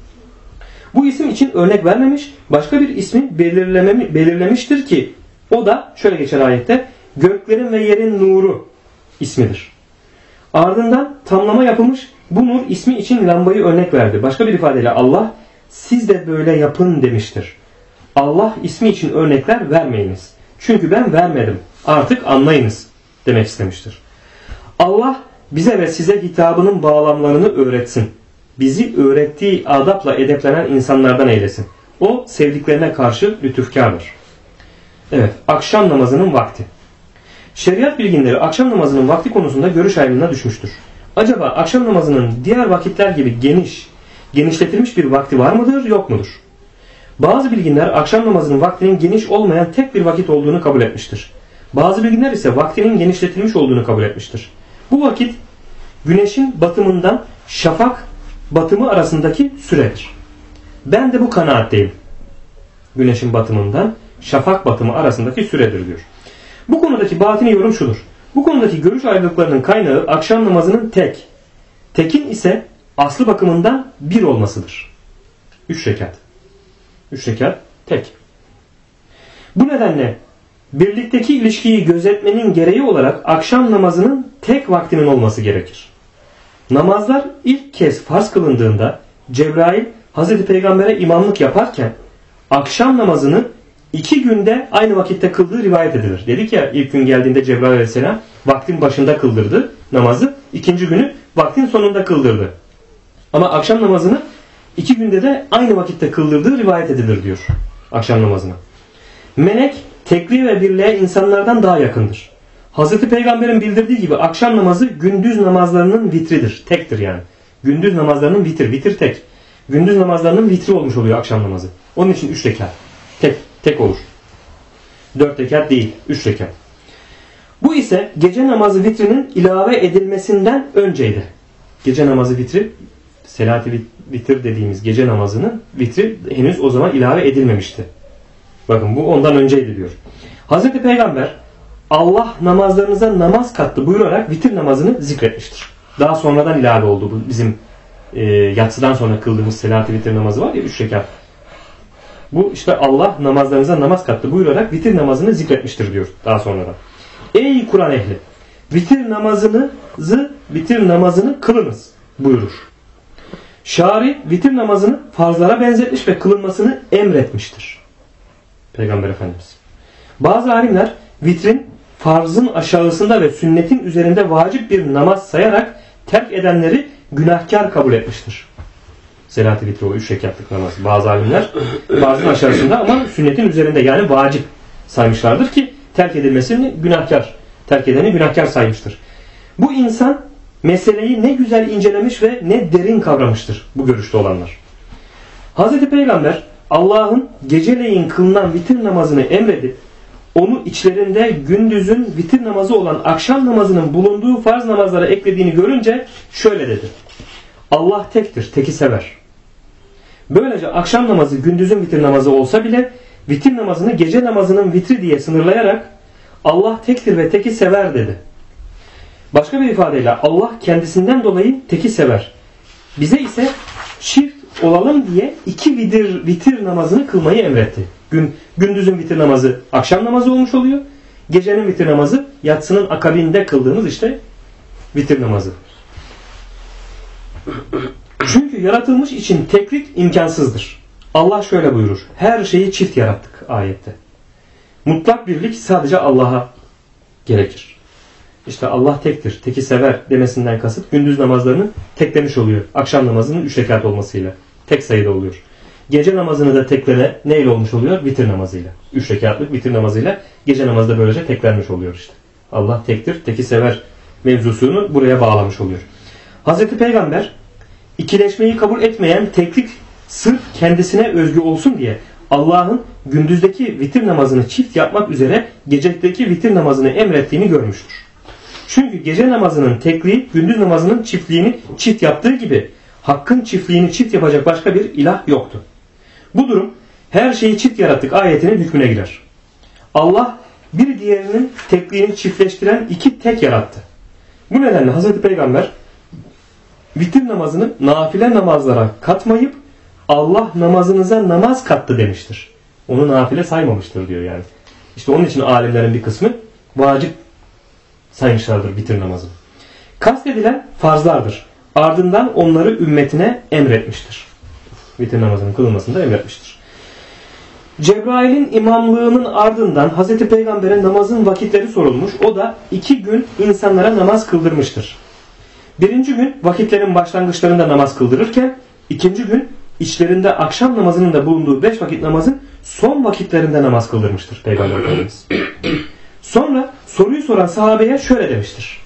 Bu isim için örnek vermemiş, başka bir ismi belirlemiştir ki o da şöyle geçer ayette göklerin ve yerin nuru ismidir. Ardından tamlama yapılmış bu nur ismi için lambayı örnek verdi. Başka bir ifadeyle Allah siz de böyle yapın demiştir. Allah ismi için örnekler vermeyiniz. Çünkü ben vermedim. Artık anlayınız demek istemiştir. Allah bize ve size hitabının bağlamlarını öğretsin. Bizi öğrettiği adapla edeplenen insanlardan eylesin. O sevdiklerine karşı lütufkardır. Evet, akşam namazının vakti. Şeriat bilginleri akşam namazının vakti konusunda görüş ayrılığına düşmüştür. Acaba akşam namazının diğer vakitler gibi genişletilmiş bir vakti var mıdır, yok mudur? Bazı bilginler akşam namazının vaktinin geniş olmayan tek bir vakit olduğunu kabul etmiştir. Bazı bilginler ise vaktinin genişletilmiş olduğunu kabul etmiştir. Bu vakit güneşin batımından şafak batımı arasındaki süredir. Ben de bu kanaatteyim. Güneşin batımından şafak batımı arasındaki süredir diyor. Bu konudaki batini yorum şudur. Bu konudaki görüş ayrılıklarının kaynağı akşam namazının tekin ise aslı bakımından bir olmasıdır. 3 rekat. 3 rekat tek. Bu nedenle birlikteki ilişkiyi gözetmenin gereği olarak akşam namazının tek vaktinin olması gerekir. Namazlar ilk kez farz kılındığında Cebrail Hazreti Peygamber'e imamlık yaparken akşam namazını 2 günde aynı vakitte kıldığı rivayet edilir. Dedik ya ilk gün geldiğinde Cebrail Aleyhisselam vaktin başında kıldırdı namazı. 2. günü vaktin sonunda kıldırdı. Ama akşam namazını 2 günde de aynı vakitte kıldırdığı rivayet edilir diyor akşam namazına. Melek tekliğe ve birliğe insanlardan daha yakındır. Hazreti Peygamber'in bildirdiği gibi akşam namazı gündüz namazlarının vitridir. Tektir yani. Gündüz namazlarının vitir tek. Gündüz namazlarının vitri olmuş oluyor akşam namazı. Onun için 3 rekat. Tek olur. 4 rekat değil, 3 rekat. Bu ise gece namazı vitrinin ilave edilmesinden önceydi. Gece namazı vitri, selat-i vitir dediğimiz gece namazının vitri henüz o zaman ilave edilmemişti. Bakın bu ondan önceydi diyor. Hazreti Peygamber Allah namazlarınıza namaz kattı buyurarak vitir namazını zikretmiştir. Daha sonradan ilave oldu bu bizim yatsıdan sonra kıldığımız selat-i vitir namazı var ya 3 rekat. Bu işte Allah namazlarınıza namaz kattı buyurarak vitir namazını zikretmiştir diyor daha sonradan. Ey Kur'an ehli! Vitir namazını kılınız buyurur. Şari vitir namazını farzlara benzetmiş ve kılınmasını emretmiştir. Peygamber Efendimiz. Bazı alimler vitrin farzın aşağısında ve sünnetin üzerinde vacip bir namaz sayarak terk edenleri günahkar kabul etmiştir. Selat-i vitri o 3 rekatlık namaz. Bazı alimler farzın aşağısında ama sünnetin üzerinde yani vacip saymışlardır ki terk edilmesini günahkar, terk edeni günahkar saymıştır. Bu insan meseleyi ne güzel incelemiş ve ne derin kavramıştır bu görüşte olanlar. Hazreti Peygamber Allah'ın geceleyin kılınan vitir namazını emredip onu içlerinde gündüzün vitir namazı olan akşam namazının bulunduğu farz namazlara eklediğini görünce şöyle dedi. Allah tektir, teki sever. Böylece akşam namazı gündüzün vitir namazı olsa bile vitir namazını gece namazının vitri diye sınırlayarak Allah tektir ve teki sever dedi. Başka bir ifadeyle Allah kendisinden dolayı teki sever. Bize ise çift olalım diye 2 vitir namazını kılmayı emretti. Gündüzün vitir namazı akşam namazı olmuş oluyor. Gecenin vitir namazı yatsının akabinde kıldığımız işte Vitir namazı. Çünkü yaratılmış için teklik imkansızdır. Allah şöyle buyurur. Her şeyi çift yarattık ayette. Mutlak birlik sadece Allah'a gerekir. İşte Allah tektir, teki sever demesinden kasıt gündüz namazlarını teklemiş oluyor. Akşam namazının 3 rekat olmasıyla. Tek sayıda oluyor. Gece namazını da tekleme neyle olmuş oluyor? Vitir namazıyla. 3 rekatlık vitir namazıyla gece namazı da böylece teklenmiş oluyor işte. Allah tektir, teki sever mevzusunu buraya bağlamış oluyor. Hazreti Peygamber ikileşmeyi kabul etmeyen teklik sırf kendisine özgü olsun diye Allah'ın gündüzdeki vitir namazını çift yapmak üzere gecedeki vitir namazını emrettiğini görmüştür. Çünkü gece namazının tekliği gündüz namazının çiftliğini çift yaptığı gibi Hakk'ın çiftliğini çift yapacak başka bir ilah yoktu. Bu durum her şeyi çift yarattık ayetinin hükmüne girer. Allah bir diğerinin tekliğini çiftleştiren iki tek yarattı. Bu nedenle Hazreti Peygamber vitir namazını nafile namazlara katmayıp Allah namazınıza namaz kattı demiştir. Onu nafile saymamıştır diyor yani. İşte onun için alimlerin bir kısmı vacip saymışlardır vitir namazını. Kastedilen farzlardır. Ardından onları ümmetine emretmiştir. Vitir namazının kılınmasını da emretmiştir. Cebrail'in imamlığının ardından Hazreti Peygamber'in namazın vakitleri sorulmuş. O da 2 gün insanlara namaz kıldırmıştır. 1. gün vakitlerin başlangıçlarında namaz kıldırırken 2. gün içlerinde akşam namazının da bulunduğu 5 vakit namazın son vakitlerinde namaz kıldırmıştır Peygamber Efendimiz. Sonra soruyu soran sahabeye şöyle demiştir.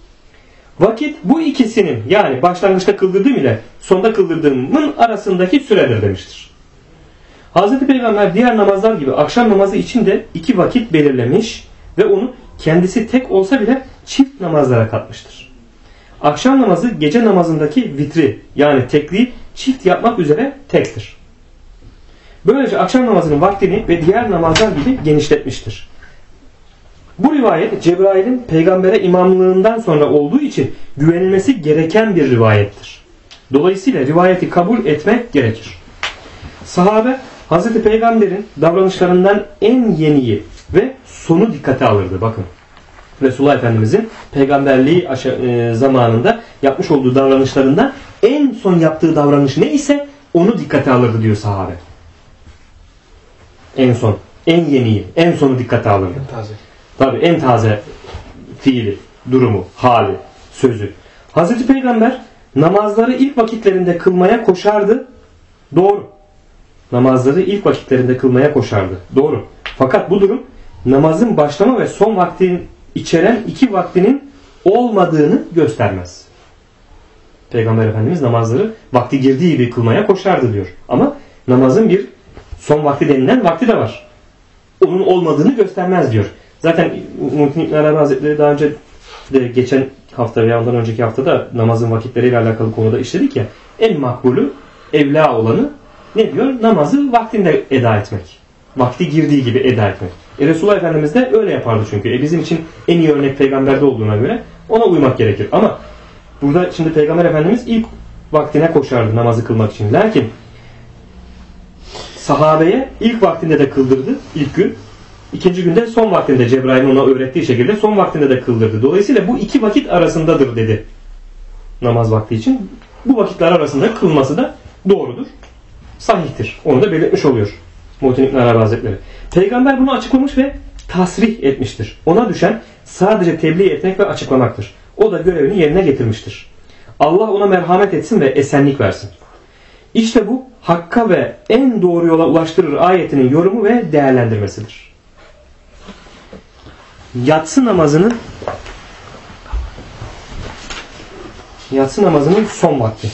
Vakit bu ikisinin yani başlangıçta kıldırdığım ile sonda kıldırdığımın arasındaki süredir demiştir. Hazreti Peygamber diğer namazlar gibi akşam namazı için de 2 vakit belirlemiş ve onu kendisi tek olsa bile çift namazlara katmıştır. Akşam namazı gece namazındaki vitri yani tekliği çift yapmak üzere tektir. Böylece akşam namazının vaktini ve diğer namazlar gibi genişletmiştir. Bu rivayet Cebrail'in peygambere imamlığından sonra olduğu için güvenilmesi gereken bir rivayettir. Dolayısıyla rivayeti kabul etmek gerekir. Sahabe Hazreti Peygamber'in davranışlarından en yeniyi ve sonu dikkate alırdı. Bakın Resulullah Efendimizin peygamberliği zamanında yapmış olduğu davranışlarından en son yaptığı davranış ne ise onu dikkate alırdı diyor sahabe. En son, en yeniyi, en sonu dikkate alırdı. En taze. Tabii en taze fiili, durumu, hali, sözü. Hazreti Peygamber namazları ilk vakitlerinde kılmaya koşardı. Doğru. Namazları ilk vakitlerinde kılmaya koşardı. Doğru. Fakat bu durum namazın başlama ve son vaktini içeren 2 vaktinin olmadığını göstermez. Peygamber Efendimiz namazları vakti girdiği gibi kılmaya koşardı diyor. Ama namazın bir son vakti denilen vakti de var. Onun olmadığını göstermez diyor. Zaten Muhittin İbn Arabi Hazretleri daha önce de geçen hafta veya ondan önceki haftada namazın vakitleriyle alakalı konuda işledik ya. En makbulü, evla olanı ne diyor? Namazı vaktinde eda etmek. Vakti girdiği gibi eda etmek. Resulullah Efendimiz de öyle yapardı çünkü. Bizim için en iyi örnek peygamberde olduğuna göre ona uymak gerekir. Ama burada şimdi Peygamber Efendimiz ilk vaktine koşardı namazı kılmak için. Lakin sahabeye ilk vaktinde de kıldırdı ilk gün. 2. günde son vaktinde Cebrail'in ona öğrettiği şekilde son vaktinde de kıldırdı. Dolayısıyla bu 2 vakit arasındadır dedi. Namaz vakti için. Bu vakitler arasında kılması da doğrudur. Sahihtir. Onu da belirtmiş oluyor Muhittin İbn Arabi Hazretleri. Peygamber bunu açıklamış ve tasrih etmiştir. Ona düşen sadece tebliğ etmek ve açıklamaktır. O da görevini yerine getirmiştir. Allah ona merhamet etsin ve esenlik versin. İşte bu Hakk'a ve en doğru yola ulaştırır ayetinin yorumu ve değerlendirmesidir. Yatsı namazının son vakti.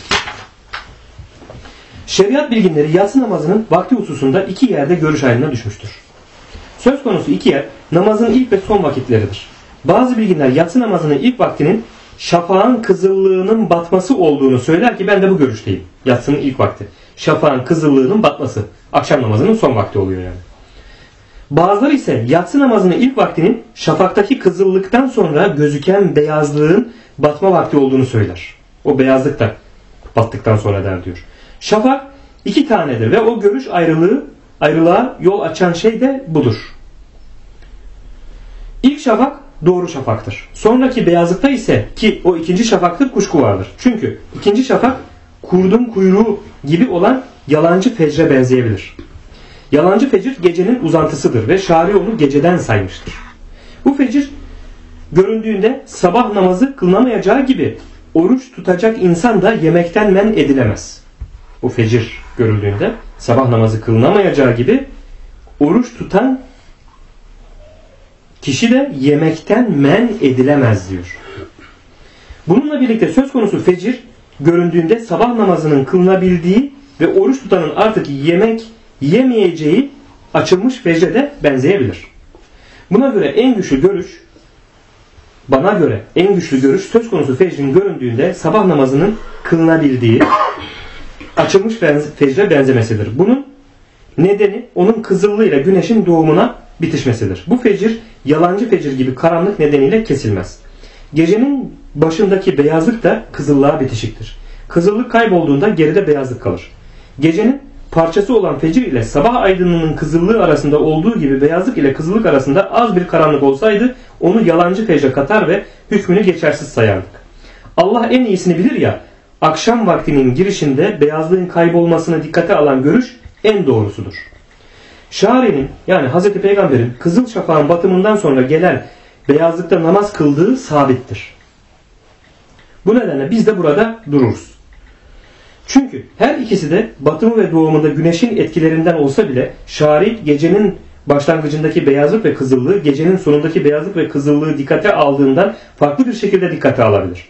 Şeriat bilginleri yatsı namazının vakti hususunda 2 yerde görüş ayrılığına düşmüştür. Söz konusu 2 yer namazın ilk ve son vakitleridir. Bazı bilginler yatsı namazının ilk vaktinin şafağın kızıllığının batması olduğunu söyler ki ben de bu görüşteyim. Yatsının ilk vakti. Şafağın kızıllığının batması. Akşam namazının son vakti oluyor yani. Bazıları ise yatsı namazının ilk vaktinin şafaktaki kızıllıktan sonra gözüken beyazlığın batma vakti olduğunu söyler. O beyazlık da battıktan sonra der diyor. Şafak 2 tanedir ve o görüş ayrılığa yol açan şey de budur. İlk şafak doğru şafaktır. Sonraki beyazlıkta ise ki o ikinci şafaktır kuşku vardır. Çünkü ikinci şafak kurdun kuyruğu gibi olan yalancı fecre benzeyebilir. Yalancı fecir gecenin uzantısıdır ve şari onu geceden saymıştır. Bu fecir göründüğünde sabah namazı kılınamayacağı gibi oruç tutacak insan da yemekten men edilemez. O fecir görüldüğünde sabah namazı kılınamayacağı gibi oruç tutan kişi de yemekten men edilemez diyor. Bununla birlikte söz konusu fecir göründüğünde sabah namazının kılınabildiği ve oruç tutanın artık yemek yemeyeceği açılmış fecre de benzeyebilir. Bana göre en güçlü görüş söz konusu fecrin göründüğünde sabah namazının kılınabildiği açılmış fecre benzemesidir. Bunun nedeni onun kızıllığıyla güneşin doğumuna bitişmesidir. Bu fecir yalancı fecir gibi karanlık nedeniyle kesilmez. Gecenin başındaki beyazlık da kızıllığa bitişiktir. Kızıllık kaybolduğunda geride beyazlık kalır. Gecenin parçası olan fecir ile sabah aydınlığının kızıllığı arasında olduğu gibi beyazlık ile kızıllık arasında az bir karanlık olsaydı onu yalancı fecre katar ve hükmünü geçersiz sayardık. Allah en iyisini bilir ya, akşam vaktinin girişinde beyazlığın kaybolmasına dikkate alan görüş en doğrusudur. Şari'nin yani Hz. Peygamber'in kızıl şafağın batımından sonra gelen beyazlıkta namaz kıldığı sabittir. Bu nedenle biz de burada dururuz. Çünkü her ikisi de batımı ve doğumunda güneşin etkilerinden olsa bile Şari gecenin başlangıcındaki beyazlık ve kızıllığı gecenin sonundaki beyazlık ve kızıllığı dikkate aldığından farklı bir şekilde dikkate alabilir.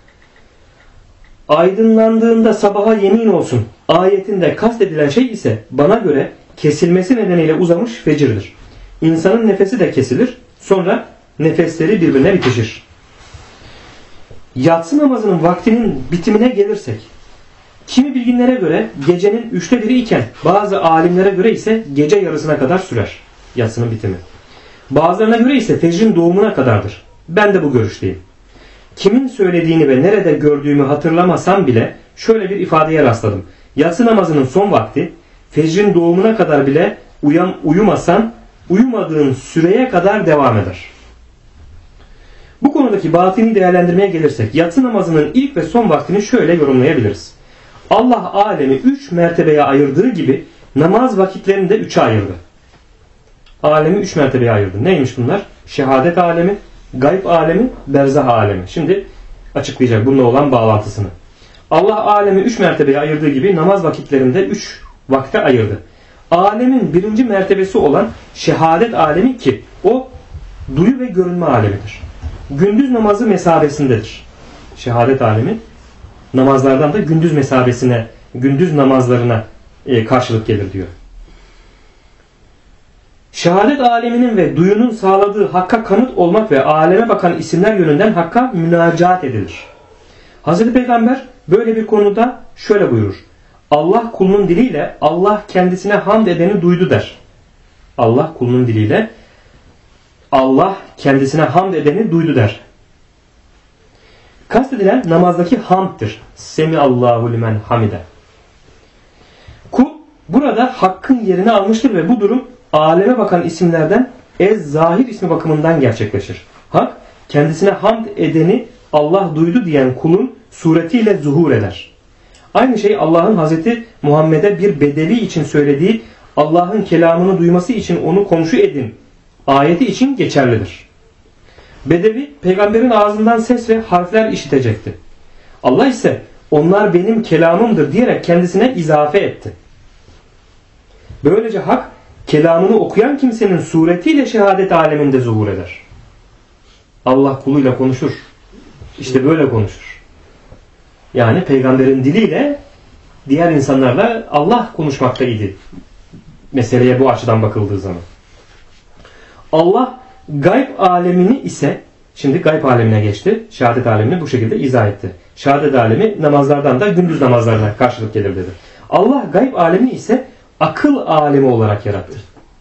Aydınlandığında sabaha yemin olsun ayetinde kastedilen şey ise bana göre kesilmesi nedeniyle uzamış fecirdir. İnsanın nefesi de kesilir, sonra nefesleri birbirine bitişir. Yatsı namazının vaktinin bitimine gelirsek, kimi bilginlere göre gecenin 1/3 iken bazı alimlere göre ise gece yarısına kadar sürer yatsının bitimi. Bazılarına göre ise fecrin doğumuna kadardır. Ben de bu görüşteyim. Kimin söylediğini ve nerede gördüğümü hatırlamasam bile şöyle bir ifadeye rastladım. Yatsı namazının son vakti fecrin doğumuna kadar bile uyumasan uyumadığın süreye kadar devam eder. Bu konudaki batini değerlendirmeye gelirsek yatsı namazının ilk ve son vaktini şöyle yorumlayabiliriz. Allah alemi 3 mertebeye ayırdığı gibi namaz vakitlerini de 3'e ayırdı. Alemi 3 mertebeye ayırdı. Neymiş bunlar? Şehadet alemi, gayb alemi, berzah alemi. Şimdi açıklayacak bununla olan bağlantısını. Allah alemi 3 mertebeye ayırdığı gibi namaz vakitlerini de 3 vakte ayırdı. Alemin birinci mertebesi olan şehadet alemi ki o duyu ve görünme alemidir. Gündüz namazı mesabesindedir. Şehadet alemi namazlardan da gündüz mesabesine, gündüz namazlarına karşılık gelir diyor. Şehadet aleminin ve duyunun sağladığı hakka kanıt olmak ve aleme bakan isimler yönünden hakka münacaat edilir. Hazreti Peygamber böyle bir konuda şöyle buyurur. Allah kulunun diliyle Allah kendisine hamd edeni duydu der. Allah kulunun diliyle Allah kendisine hamd edeni duydu der. Kastedilen namazdaki hamddir. Semiallahu limen hamide. Kul burada hakkın yerini almıştır ve bu durum aleme bakan isimlerden Ez-Zahir ismi bakımından gerçekleşir. Hak kendisine hamd edeni Allah duydu diyen kulun suretiyle zuhur eder. Aynı şey Allah'ın Hazreti Muhammed'e bir bedevi için söylediği Allah'ın kelamını duyması için onu komşu edin ayeti için geçerlidir. Bedevi peygamberin ağzından ses ve harfler işitecekti. Allah ise onlar benim kelamımdır diyerek kendisine izafe etti. Böylece hak kelamını okuyan kimsenin suretiyle şehadet aleminde zuhur eder. Allah kuluyla konuşur. İşte böyle konuşur. Yani peygamberin diliyle diğer insanlarla Allah konuşmaktaydı. Meseleye bu açıdan bakıldığı zaman. Allah gayb alemini ise, şimdi gayb alemine geçti. Şehadet alemini bu şekilde izah etti. Şehadet alemi namazlardan da gündüz namazlarına karşılık gelir dedi. Allah gayb alemini ise akıl alemi olarak yarattı.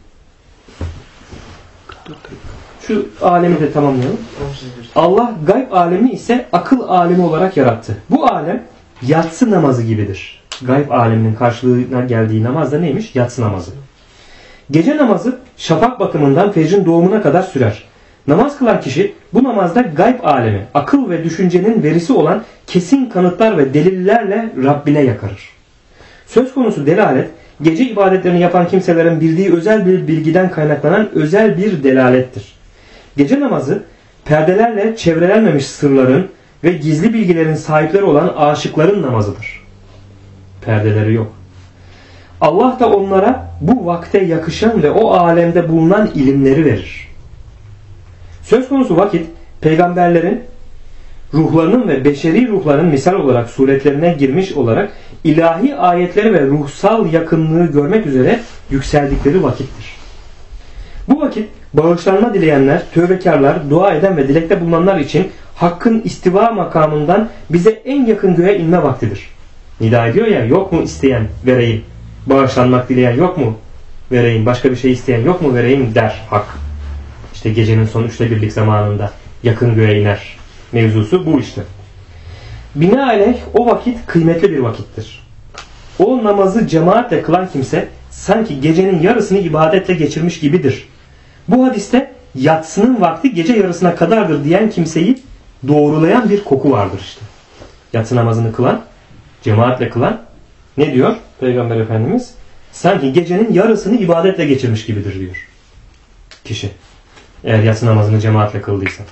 Şu alemi de tamamlayalım. Allah gayb alemini ise akıl alemi olarak yarattı. Bu alem yatsı namazı gibidir. Gayb aleminin karşılığına geldiği namaz da neymiş? Yatsı namazı. Gece namazı şafak batımından fecrin doğumuna kadar sürer. Namaz kılan kişi bu namazda gayb alemi, akıl ve düşüncenin verisi olan kesin kanıtlar ve delillerle Rabbine yakarır. Söz konusu delalet, gece ibadetlerini yapan kimselerin bildiği özel bir bilgiden kaynaklanan özel bir delalettir. Gece namazı, perdelerle çevrelenmemiş sırların ve gizli bilgilerin sahipleri olan aşıkların namazıdır. Perdeleri yok. Allah da onlara bu vakte yakışan ve o alemde bulunan ilimleri verir. Söz konusu vakit, peygamberlerin ruhlarının ve beşeri ruhların misal olarak suretlerine girmiş olarak ilahi ayetleri ve ruhsal yakınlığı görmek üzere yükseldikleri vakittir. Bu vakit bağışlanma dileyenler, tövbekarlar, dua eden ve dilekte bulunanlar için Hakk'ın istiva makamından bize en yakın göğe inme vaktidir. Nida ediyor ya, yok mu isteyen vereyim, bağışlanmak dileyen yok mu vereyim, başka bir şey isteyen yok mu vereyim der Hak. İşte gecenin son 1/3 zamanında yakın göğe iner mevzusu bu işte. Binaenaleyh o vakit kıymetli bir vakittir. O namazı cemaatle kılan kimse sanki gecenin yarısını ibadetle geçirmiş gibidir. Bu hadiste yatsının vakti gece yarısına kadardır diyen kimseyi doğrulayan bir koku vardır işte. Yatsı namazını kılan, cemaatle kılan ne diyor Peygamber Efendimiz? Sanki gecenin yarısını ibadetle geçirmiş gibidir diyor kişi. Eğer yatsı namazını cemaatle kıldıysa.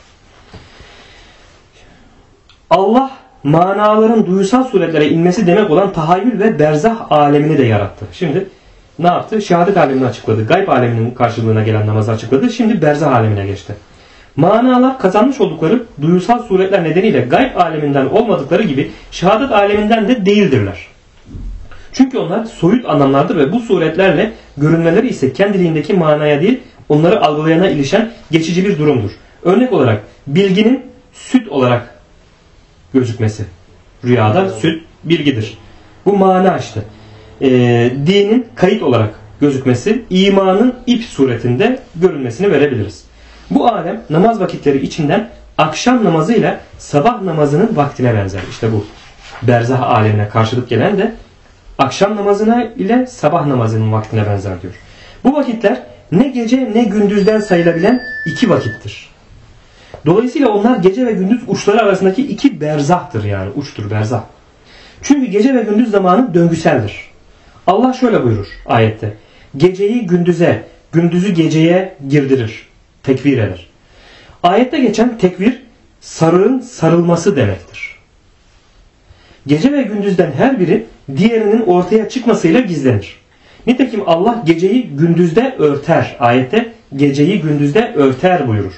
Allah manaların duysal suretlere inmesi demek olan tahayyül ve berzah alemini de yarattı. Şimdi ne yaptı? Şehadet alemini açıkladı. Gayb aleminin karşılığına gelen namazı açıkladı. Şimdi berzah alemine geçti. Manalar kazanmış oldukları duysal suretler nedeniyle gayb aleminden olmadıkları gibi şehadet aleminden de değildirler. Çünkü onlar soyut anlamlardır ve bu suretlerle görünmeleri ise kendiliğindeki manaya değil, onları algılayana ilişen geçici bir durumdur. Örnek olarak bilginin süt olarak gözükmesi. Rüyada süt bilgidir. Bu mana işte. Dinin kayıt olarak gözükmesi, imanın ip suretinde görünmesini verebiliriz. Bu alem namaz vakitleri içinden akşam namazıyla sabah namazının vaktine benzer. İşte bu berzah alemine karşılık gelen de akşam namazına ile sabah namazının vaktine benzer diyor. Bu vakitler ne gece ne gündüzden sayılabilen iki vakittir. Dolayısıyla onlar gece ve gündüz uçları arasındaki iki berzahtır yani. Uçtur, berzah. Çünkü gece ve gündüz zamanı döngüseldir. Allah şöyle buyurur ayette. Geceyi gündüze, gündüzü geceye girdirir. Tekvir eder. Ayette geçen tekvir sarığın sarılması demektir. Gece ve gündüzden her biri diğerinin ortaya çıkmasıyla gizlenir. Nitekim Allah geceyi gündüzde örter. Ayette geceyi gündüzde örter buyurur.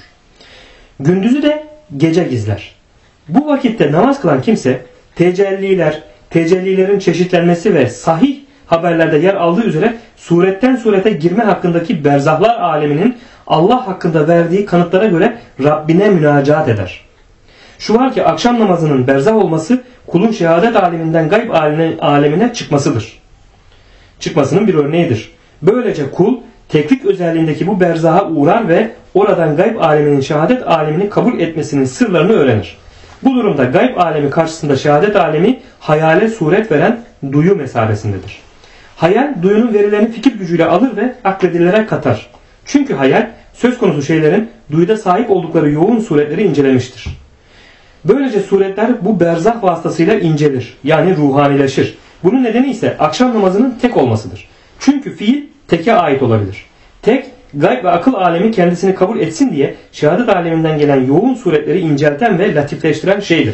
Gündüzü de gece gizler. Bu vakitte namaz kılan kimse tecelliler, tecellilerin çeşitlenmesi ve sahih haberlerde yer aldığı üzere suretten surete girme hakkındaki berzahlar aleminin Allah hakkında verdiği kanıtlara göre Rabbine münacaat eder. Şu var ki akşam namazının berzah olması kulun şehadet aleminden gayb alemine çıkmasıdır. Çıkmasının bir örneğidir. Böylece kul tekvik özelliğindeki bu berzaha uğrar ve oradan gayb aleminin şehadet alemini kabul etmesinin sırlarını öğrenir. Bu durumda gayb alemi karşısında şehadet alemi hayale suret veren duyu mesabesindedir. Hayal duyunun verilerini fikir gücüyle alır ve akledilere katar. Çünkü hayal söz konusu şeylerin duyuda sahip oldukları yoğun suretleri incelemiştir. Böylece suretler bu berzah vasıtasıyla incelir. Yani ruhanileşir. Bunun nedeni ise akşam namazının tek olmasıdır. Çünkü fiil teke ait olabilir. Tek, gayb ve akıl alemi kendisini kabul etsin diye şehadet aleminden gelen yoğun suretleri incelten ve latifleştiren şeydir.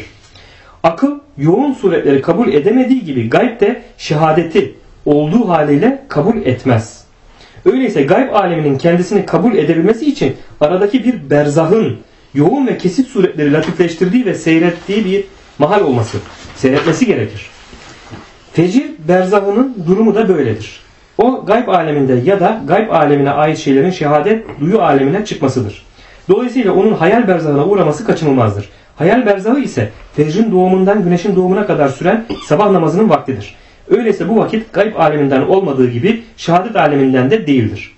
Akıl yoğun suretleri kabul edemediği gibi gayb de şehadeti olduğu haliyle kabul etmez. Öyleyse gayb aleminin kendisini kabul edebilmesi için aradaki bir berzahın yoğun ve kesit suretleri latifleştirdiği ve seyrettiği bir mahal olması, seyretmesi gerekir. Fecir berzahının durumu da böyledir. O gayb aleminde ya da gayb alemine ait şeylerin şehadet duyu alemine çıkmasıdır. Dolayısıyla onun hayal berzahına uğraması kaçınılmazdır. Hayal berzahı ise fecrin doğumundan güneşin doğumuna kadar süren sabah namazının vaktidir. Öyleyse bu vakit gayb aleminden olmadığı gibi şehadet aleminden de değildir.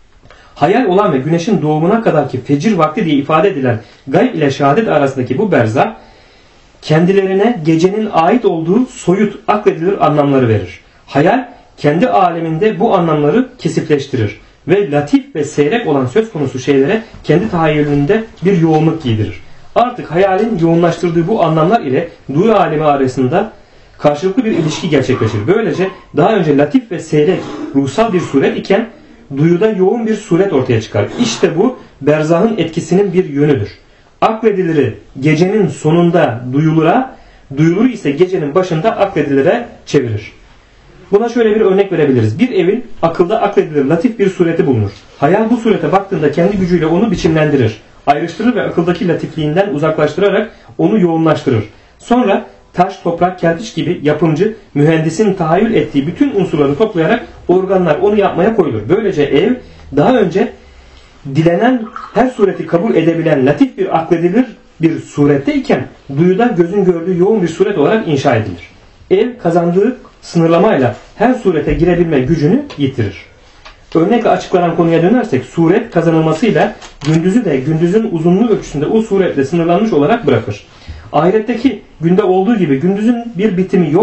Hayal olan ve güneşin doğumuna kadarki fecir vakti diye ifade edilen gayb ile şehadet arasındaki bu berzah kendilerine gecenin ait olduğu soyut akledilir anlamları verir. Hayal kendi aleminde bu anlamları kesifleştirir. ve latif ve seyrek olan söz konusu şeylere kendi tahayyülünde bir yoğunluk giydirir. Artık hayalin yoğunlaştırdığı bu anlamlar ile duyu alemi arasında karşılıklı bir ilişki gerçekleşir. Böylece daha önce latif ve seyrek ruhsal bir suret iken duyuda yoğun bir suret ortaya çıkar. İşte bu berzahın etkisinin bir yönüdür. Akledileri gecenin sonunda duyuluru ise gecenin başında akledilere çevirir. Buna şöyle bir örnek verebiliriz. Bir evin akılda akledilir latif bir sureti bulunur. Hayal bu surete baktığında kendi gücüyle onu biçimlendirir, ayrıştırır ve akıldaki latifliğinden uzaklaştırarak onu yoğunlaştırır. Sonra taş, toprak, kerpiç gibi yapımcı, mühendisin tahayyül ettiği bütün unsurları toplayarak organlar onu yapmaya koyulur. Böylece ev daha önce dilenen her sureti kabul edebilen latif bir akledilir bir suretteyken duyuda gözün gördüğü yoğun bir suret olarak inşa edilir. Ev kazandığı sınırlamayla her surete girebilme gücünü yitirir. Örnekle açıklanan konuya dönersek suret kazanılmasıyla gündüzü de gündüzün uzunluğu ölçüsünde o suretle sınırlanmış olarak bırakır. Ahiretteki günde olduğu gibi gündüzün bir bitimi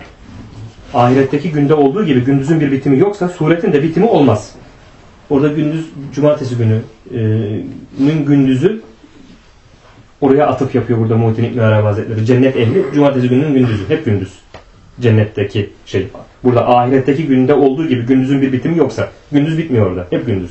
yoksa suretin de bitimi olmaz. Orada gündüz cumartesi gününün gündüzü oraya atıf yapıyor burada Muhittin İbn Arabi Hazretleri. Cennet ehli cumartesi gününün gündüzü. Hep gündüz. Cennetteki şey. Burada ahiretteki günde olduğu gibi gündüzün bir bitimi yoksa. Gündüz bitmiyor orada. Hep gündüz.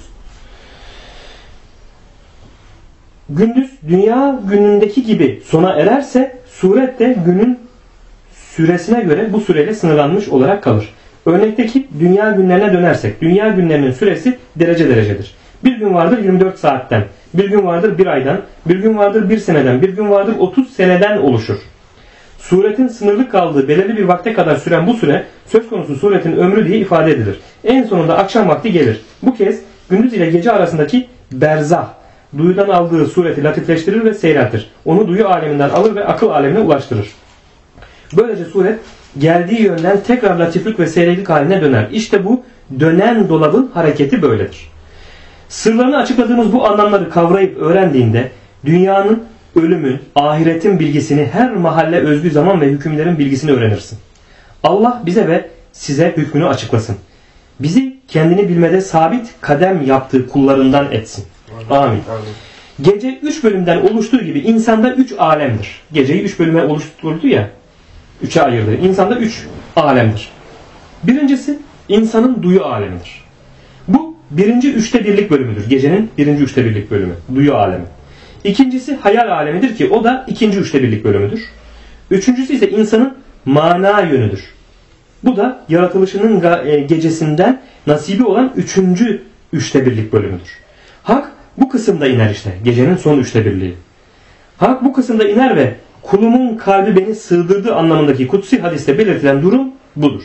Gündüz dünya günündeki gibi sona ererse suret de günün süresine göre bu süreyle sınırlanmış olarak kalır. Örnekteki dünya günlerine dönersek dünya günlerinin süresi derece derecedir. Bir gün vardır 24 saatten, bir gün vardır bir aydan, bir gün vardır bir seneden, bir gün vardır 30 seneden oluşur. Suretin sınırlı kaldığı belirli bir vakte kadar süren bu süre söz konusu suretin ömrü diye ifade edilir. En sonunda akşam vakti gelir. Bu kez gündüz ile gece arasındaki berzah, duyudan aldığı sureti latifleştirir ve seyreltir. Onu duyu aleminden alır ve akıl alemine ulaştırır. Böylece suret geldiği yönden tekrar latiflik ve seyreklik haline döner. İşte bu dönen dolabın hareketi böyledir. Sırlarını açıkladığımız bu anlamları kavrayıp öğrendiğinde dünyanın, ölümün, ahiretin bilgisini, her mahalle özgü zaman ve hükümlerin bilgisini öğrenirsin. Allah bize ve size hükmünü açıklasın. Bizi kendini bilmede sabit kadem yaptığı kullarından etsin. Amin. Gece 3 bölümden oluştuğu gibi insanda 3 alemdir. Geceyi 3 bölüme oluşturdu ya, 3'e ayırdı. İnsanda 3 alemdir. Birincisi insanın duyu alemidir. Bu birinci 3'te 1'lik bölümüdür. Gecenin birinci 3'te 1'lik bölümü. Duyu alemi. İkincisi hayal alemidir ki o da ikinci 3'te 1'lik bölümüdür. Üçüncüsü ise insanın mana yönüdür. Bu da yaratılışının gecesinden nasibi olan üçüncü 3'te 1'lik bölümüdür. Hak bu kısımda iner işte. Gecenin son 3'te 1'liği. Hak bu kısımda iner ve kulumun kalbi beni sığdırdığı anlamındaki kutsi hadiste belirtilen durum budur.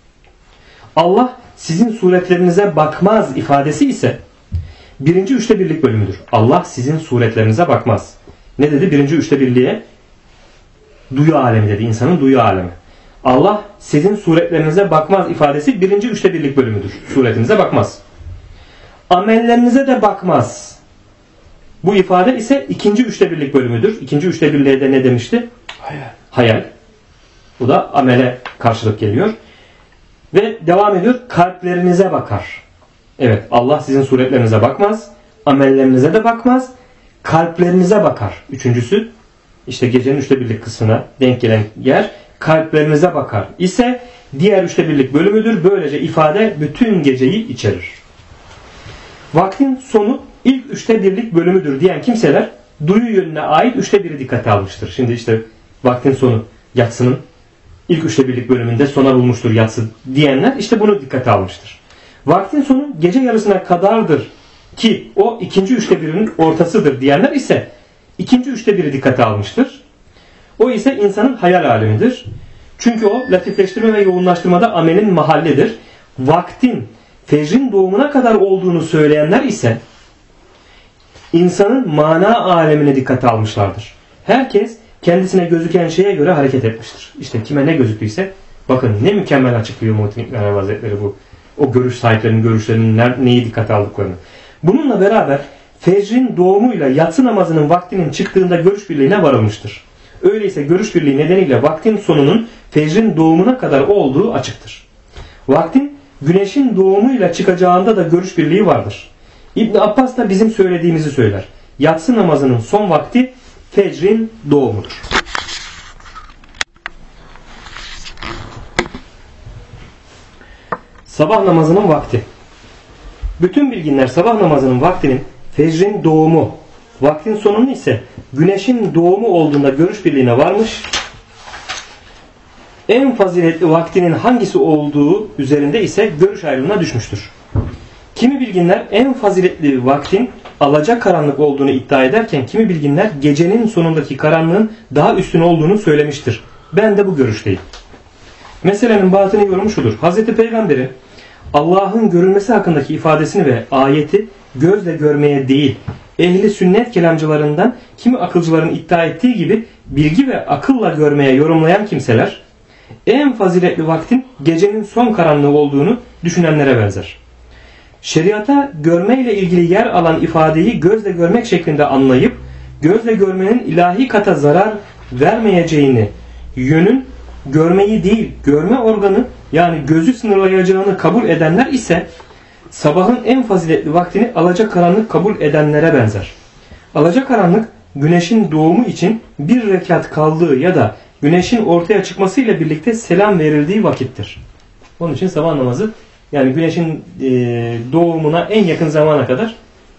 Allah sizin suretlerinize bakmaz ifadesi ise birinci 3'te 1'lik bölümüdür. Allah sizin suretlerinize bakmaz. Ne dedi? Birinci 3'te 1'liğe duyu alemi dedi. İnsanın duyu alemi. Allah sizin suretlerinize bakmaz ifadesi birinci 3'te 1'lik bölümüdür. Suretinize bakmaz. Amellerinize de bakmaz. Bu ifade ise ikinci 3'te 1'lik bölümüdür. İkinci 3'te 1'liğe de ne demişti? Hayal. Bu da amele karşılık geliyor. Ve devam ediyor. Kalplerinize bakar. Evet, Allah sizin suretlerinize bakmaz. Amellerinize de bakmaz. Kalplerinize bakar. Üçüncüsü işte gecenin 3'te 1'lik kısmına denk gelen yer. Kalplerinize bakar ise diğer 3'te 1'lik bölümüdür. Böylece ifade bütün geceyi içerir. Vaktin sonu ilk 3'te 1'lik bölümüdür diyen kimseler duyu yönüne ait 3'te 1'i dikkate almıştır. Şimdi işte vaktin sonu yatsının ilk 3'te 1'lik bölümünde sona bulmuştur yatsı diyenler işte bunu dikkate almıştır. Vaktin sonu gece yarısına kadardır ki o ikinci 3'te 1'in ortasıdır diyenler ise ikinci 3'te 1'i dikkate almıştır. O ise insanın hayal alemidir. Çünkü o latifleştirme ve yoğunlaştırmada amelin mahallidir. Vaktin fecrin doğumuna kadar olduğunu söyleyenler ise insanın mana alemine dikkate almışlardır. Herkes kendisine gözüken şeye göre hareket etmiştir. İşte kime ne gözüktüyse bakın ne mükemmel açıklıyor Muhittin İbn Arabi Hazretleri bu. O görüş sahiplerinin görüşlerinin neyi dikkate aldıklarını. Bununla beraber fecrin doğumuyla yatsı namazının vaktinin çıktığında görüş birliğine varılmıştır. Öyleyse görüş birliği nedeniyle vaktin sonunun fecrin doğumuna kadar olduğu açıktır. Vaktin güneşin doğumuyla çıkacağında da görüş birliği vardır. İbn Abbas da bizim söylediğimizi söyler. Yatsı namazının son vakti fecrin doğumudur. Sabah namazının vakti. Bütün bilginler sabah namazının vaktinin fecrin doğumu, vaktin sonunun ise güneşin doğumu olduğunda görüş birliğine varmış. En faziletli vaktinin hangisi olduğu üzerinde ise görüş ayrılığına düşmüştür. Kimi bilginler en faziletli vaktin alacakaranlık olduğunu iddia ederken kimi bilginler gecenin sonundaki karanlığın daha üstün olduğunu söylemiştir. Ben de bu görüşteyim. Meselenin batını yorumu şudur. Hazreti Peygamber'in Allah'ın görülmesi hakkındaki ifadesini ve ayeti gözle görmeye değil, ehli sünnet kelamcılarından kimi akılcıların iddia ettiği gibi bilgi ve akılla görmeye yorumlayan kimseler en faziletli vaktin gecenin son karanlığı olduğunu düşünenlere benzer. Şeriata görmeyle ilgili yer alan ifadeyi gözle görmek şeklinde anlayıp gözle görmenin ilahi kata zarar vermeyeceğini, yönün görmeyi değil görme organı yani gözü sınırlayacağını kabul edenler ise sabahın en faziletli vaktini alacakaranlık kabul edenlere benzer. Alacakaranlık güneşin doğumu için bir rekat kaldığı ya da güneşin ortaya çıkmasıyla birlikte selam verildiği vakittir. Onun için sabah namazı yani güneşin doğumuna en yakın zamana kadar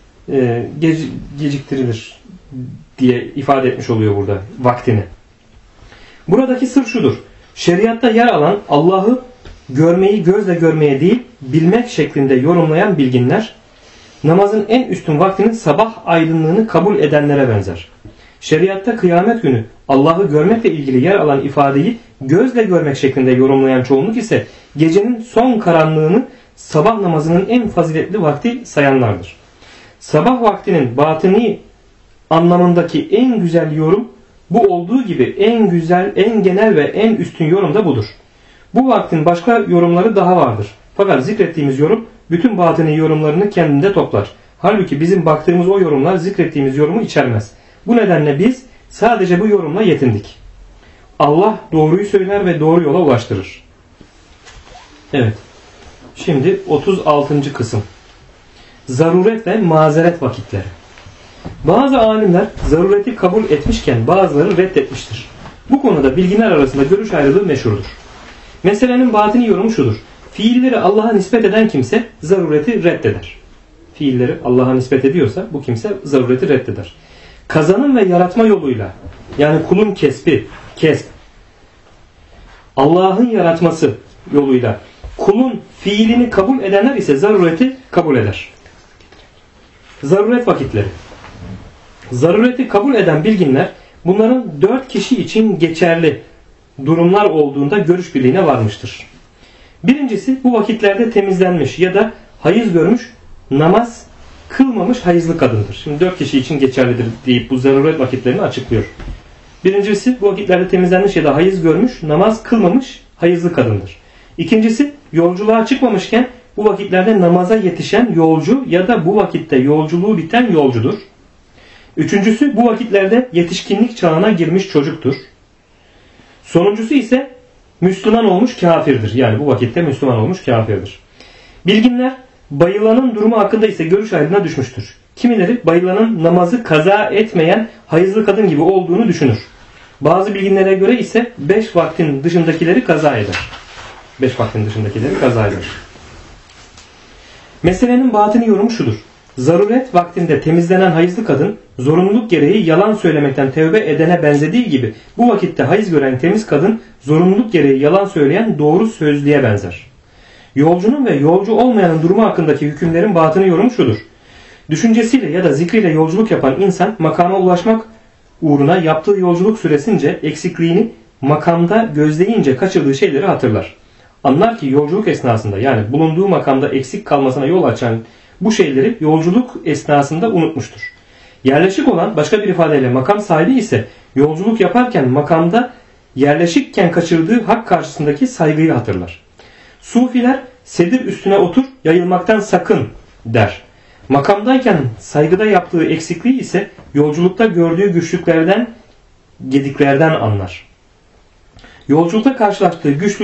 geciktirilir diye ifade etmiş oluyor burada vaktini. Buradaki sır şudur. Şeriatta yer alan Allah'ı görmeyi gözle görmeye değil bilmek şeklinde yorumlayan bilginler namazın en üstün vaktinin sabah aydınlığını kabul edenlere benzer. Şeriatta kıyamet günü Allah'ı görmekle ilgili yer alan ifadeyi gözle görmek şeklinde yorumlayan çoğunluk ise gecenin son karanlığını sabah namazının en faziletli vakti sayanlardır. Sabah vaktinin batini anlamındaki en güzel yorum bu olduğu gibi en güzel, en genel ve en üstün yorum da budur. Bu vaktin başka yorumları daha vardır. Fakat zikrettiğimiz yorum bütün batini yorumlarını kendinde toplar. Halbuki bizim baktığımız o yorumlar zikrettiğimiz yorumu içermez. Bu nedenle biz sadece bu yorumla yetindik. Allah doğruyu söyler ve doğru yola ulaştırır. Evet. Şimdi 36. kısım. Zaruret ve mazeret vakitleri. Bazı alimler zarureti kabul etmişken bazıları reddetmiştir. Bu konuda bilginler arasında görüş ayrılığı meşhurdur. Meselenin batini yorumu şudur. Fiilleri Allah'a nispet eden kimse zarureti reddeder. Fiilleri Allah'a nispet ediyorsa bu kimse zarureti reddeder. Kazanım ve yaratma yoluyla yani kulun kesp Allah'ın yaratması yoluyla kulun fiilini kabul edenler ise zarureti kabul eder. Zaruret vakitleri. Zarureti kabul eden bilginler bunların 4 kişi için geçerli durumlar olduğunda görüş birliğine varmıştır. Birincisi bu vakitlerde temizlenmiş ya da hayız görmüş namaz kılmamış hayızlı kadındır. Şimdi 4 kişi için geçerlidir deyip bu zaruret vakitlerini açıklıyor. Birincisi bu vakitlerde temizlenmiş ya da hayız görmüş namaz kılmamış hayızlı kadındır. İkincisi yolculuğa çıkmamışken bu vakitlerde namaza yetişen yolcu ya da bu vakitte yolculuğu biten yolcudur. Üçüncüsü bu vakitlerde yetişkinlik çağına girmiş çocuktur. Sonuncusu ise Müslüman olmuş kafirdir. Yani bu vakitte Müslüman olmuş kafirdir. Bilginler bayılanın durumu hakkında ise görüş ayrılığına düşmüştür. Kimileri bayılanın namazı kaza etmeyen hayızlı kadın gibi olduğunu düşünür. Bazı bilginlere göre ise 5 vaktin dışındakileri kaza eder. 5 vaktin dışındakileri kaza eder. Meselenin batini yorumu şudur. Zaruret vaktinde temizlenen hayızlı kadın zorunluluk gereği yalan söylemekten tevbe edene benzediği gibi bu vakitte hayız gören temiz kadın zorunluluk gereği yalan söyleyen doğru sözlüye benzer. Yolcunun ve yolcu olmayanın durumu hakkındaki hükümlerin batını yorumu şudur. Düşüncesiyle ya da zikriyle yolculuk yapan insan makama ulaşmak uğruna yaptığı yolculuk süresince eksikliğini makamda gözleyince kaçırdığı şeyleri hatırlar. Anlar ki yolculuk esnasında yani bulunduğu makamda eksik kalmasına yol açan bu şeyleri yolculuk esnasında unutmuştur. Yerleşik olan başka bir ifadeyle makam sahibi ise yolculuk yaparken makamda yerleşikken kaçırdığı hak karşısındaki saygıyı hatırlar. Sufiler sedir üstüne otur yayılmaktan sakın der. Makamdayken saygıda yaptığı eksikliği ise yolculukta gördüğü güçlüklerden, gediklerden anlar. Yolculukta karşılaştığı güçlüğün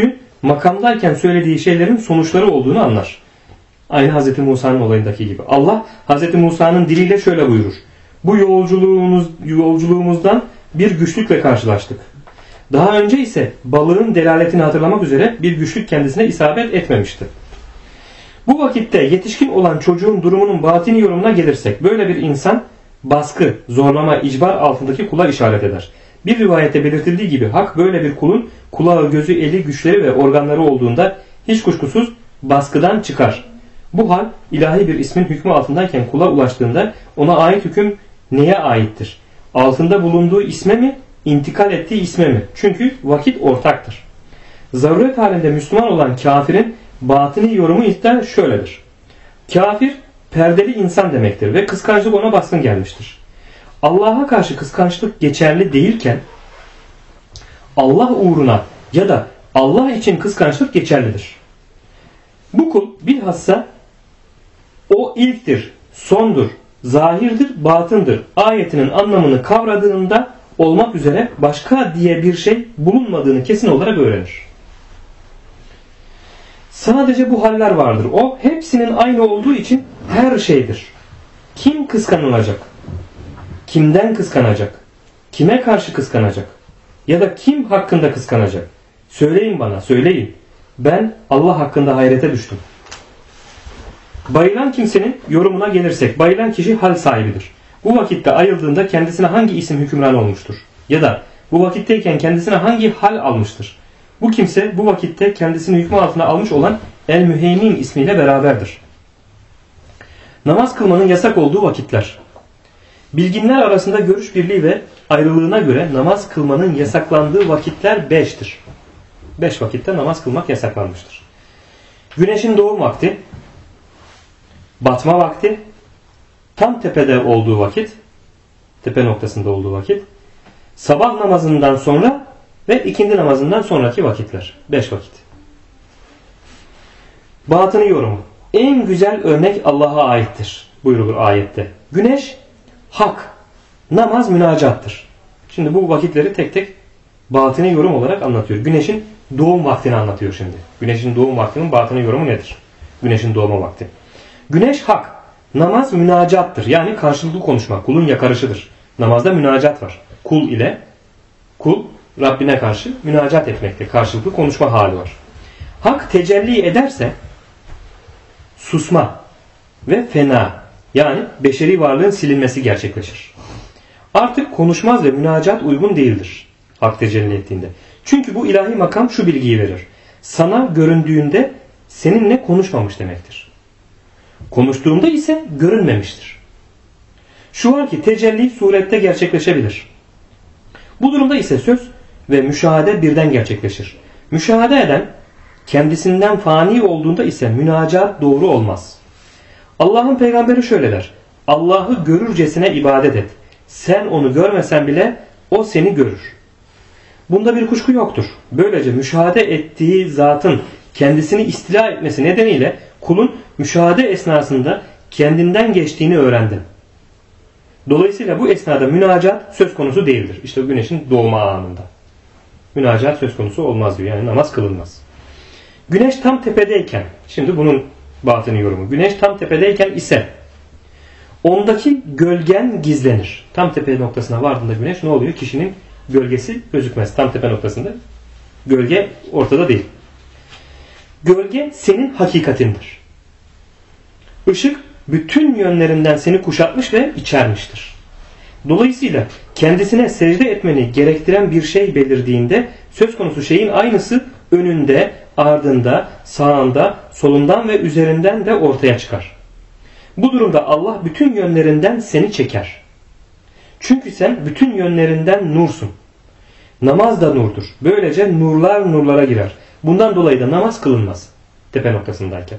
makamdayken söylediği şeylerin sonuçları olduğunu anlar. Aynı Hz. Musa'nın olayındaki gibi. Allah Hz. Musa'nın diliyle şöyle buyurur. Bu yolculuğumuzdan bir güçlükle karşılaştık. Daha önce ise balığın delaletini hatırlamak üzere bir güçlük kendisine isabet etmemişti. Bu vakitte yetişkin olan çocuğun durumunun batini yorumuna gelirsek, böyle bir insan baskı, zorlama, icbar altındaki kula işaret eder. Bir rivayette belirtildiği gibi hak böyle bir kulun kulağı, gözü, eli, güçleri ve organları olduğunda hiç kuşkusuz baskıdan çıkar. Bu hal ilahi bir ismin hükmü altındayken kula ulaştığında ona ait hüküm neye aittir? Altında bulunduğu isme mi, intikal ettiği isme mi? Çünkü vakit ortaktır. Zaruret halinde Müslüman olan kafirin batini yorumu ise şöyledir. Kafir perdeli insan demektir ve kıskançlık ona baskın gelmiştir. Allah'a karşı kıskançlık geçerli değilken Allah uğruna ya da Allah için kıskançlık geçerlidir. Bu kul bilhassa o ilktir, sondur, zahirdir, batındır ayetinin anlamını kavradığında olmak üzere başka diye bir şey bulunmadığını kesin olarak öğrenir. Sadece bu haller vardır. O hepsinin aynı olduğu için her şeydir. Kim kıskanılacak? Kimden kıskanacak? Kime karşı kıskanacak? Ya da kim hakkında kıskanacak? Söyleyin bana, söyleyin. Ben Allah hakkında hayrete düştüm. Bayılan kimsenin yorumuna gelirsek, bayılan kişi hal sahibidir. Bu vakitte ayıldığında kendisine hangi isim hükümran olmuştur? Ya da bu vakitteyken kendisine hangi hal almıştır? Bu kimse bu vakitte kendisini hükmü altına almış olan El-Müheymin ismiyle beraberdir. Namaz kılmanın yasak olduğu vakitler. Bilginler arasında görüş birliği ve ayrılığına göre namaz kılmanın yasaklandığı vakitler 5'tir. 5 vakitte namaz kılmak yasaklanmıştır. Güneşin doğum vakti, batma vakti, tam tepede olduğu vakit, tepe noktasında olduğu vakit, sabah namazından sonra ve ikindi namazından sonraki vakitler. 5 vakit. Batını yorumu. En güzel örnek Allah'a aittir buyurulur ayette. Güneş hak, namaz münacattır. Şimdi bu vakitleri tek tek batını yorum olarak anlatıyor. Güneşin doğum vaktini anlatıyor şimdi. Güneşin doğum vaktinin batını yorumu nedir? Güneşin doğma vakti. Güneş hak, namaz münacattır. Yani karşılıklı konuşma, kulun yakarışıdır. Namazda münacat var. Kul ile kul Rabbine karşı münacat etmekte. Karşılıklı konuşma hali var. Hak tecelli ederse susma ve fena, yani beşeri varlığın silinmesi gerçekleşir. Artık konuşmaz ve münacat uygun değildir hak tecelli ettiğinde. Çünkü bu ilahi makam şu bilgiyi verir. Sana göründüğünde seninle konuşmamış demektir. Konuştuğunda ise görünmemiştir. Şu var ki tecelli surette gerçekleşebilir. Bu durumda ise söz ve müşahede birden gerçekleşir. Müşahede eden kendisinden fani olduğunda ise münacat doğru olmaz. Allah'ın peygamberi şöyle der. Allah'ı görürcesine ibadet et. Sen onu görmesen bile o seni görür. Bunda bir kuşku yoktur. Böylece müşahede ettiği zatın kendisini istila etmesi nedeniyle kulun müşahede esnasında kendinden geçtiğini öğrendin. Dolayısıyla bu esnada münacat söz konusu değildir. İşte güneşin doğma anında. Münacat söz konusu olmaz diyor. Yani namaz kılınmaz. Güneş tam tepedeyken, şimdi bunun batını yorumu. Güneş tam tepedeyken ise ondaki gölgen gizlenir. Tam tepe noktasına vardığında güneş ne oluyor? Kişinin gölgesi gözükmez. Tam tepe noktasında gölge ortada değil. Gölge senin hakikatindir. Işık bütün yönlerinden seni kuşatmış ve içermiştir. Dolayısıyla kendisine secde etmeni gerektiren bir şey belirdiğinde söz konusu şeyin aynısı önünde, ardında, sağında, solundan ve üzerinden de ortaya çıkar. Bu durumda Allah bütün yönlerinden seni çeker. Çünkü sen bütün yönlerinden nursun. Namaz da nurdur. Böylece nurlar nurlara girer. Bundan dolayı da namaz kılınmaz. Tepe noktasındayken.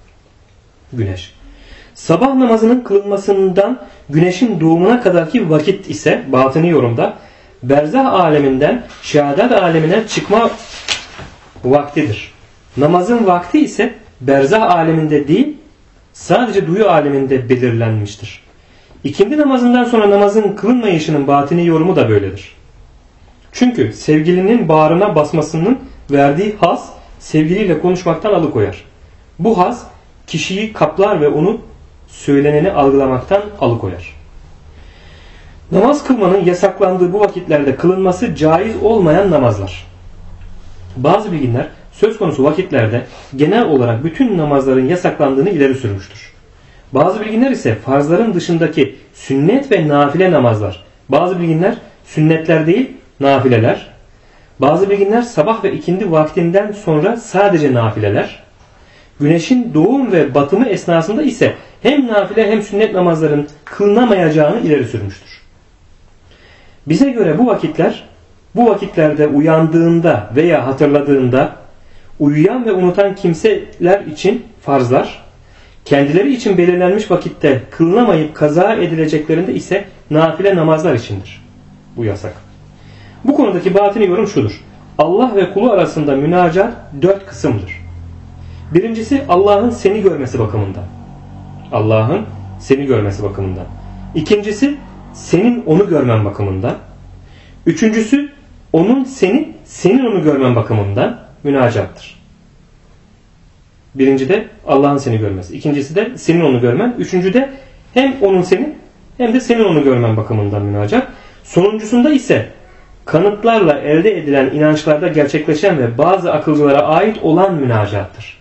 Güneş. Sabah namazının kılınmasından güneşin doğumuna kadarki vakit ise batını yorumda berzah aleminden şehadet alemine çıkma vaktidir. Namazın vakti ise berzah aleminde değil, sadece duyu aleminde belirlenmiştir. İkindi namazından sonra namazın kılınmayışının batini yorumu da böyledir. Çünkü sevgilinin bağrına basmasının verdiği haz sevgiliyle konuşmaktan alıkoyar. Bu haz kişiyi kaplar ve onu söyleneni algılamaktan alıkoyar. Namaz kılmanın yasaklandığı bu vakitlerde kılınması caiz olmayan namazlar. Bazı bilginler söz konusu vakitlerde genel olarak bütün namazların yasaklandığını ileri sürmüştür. Bazı bilginler ise farzların dışındaki sünnet ve nafile namazlar. Bazı bilginler sünnetler değil nafileler. Bazı bilginler sabah ve ikindi vaktinden sonra sadece nafileler. Güneşin doğum ve batımı esnasında ise hem nafile hem sünnet namazların kılınamayacağını ileri sürmüştür. Bize göre bu vakitlerde uyandığında veya hatırladığında uyuyan ve unutan kimseler için farzlar, kendileri için belirlenmiş vakitte kılınamayıp kaza edileceklerinde ise nafile namazlar içindir. Bu yasak. Bu konudaki batini yorum şudur. Allah ve kulu arasında münacat 4 kısımdır. Birincisi Allah'ın seni görmesi bakımından. Allah'ın seni görmesi bakımından. İkincisi senin onu görmen bakımından. Üçüncüsü onun senin onu görmen bakımından münacattır. Birinci de Allah'ın seni görmesi. İkincisi de senin onu görmen. Üçüncü de hem onun seni hem de senin onu görmen bakımından münacat. Sonuncusunda ise kanıtlarla elde edilen inançlarda gerçekleşen ve bazı akılcılara ait olan münacattır.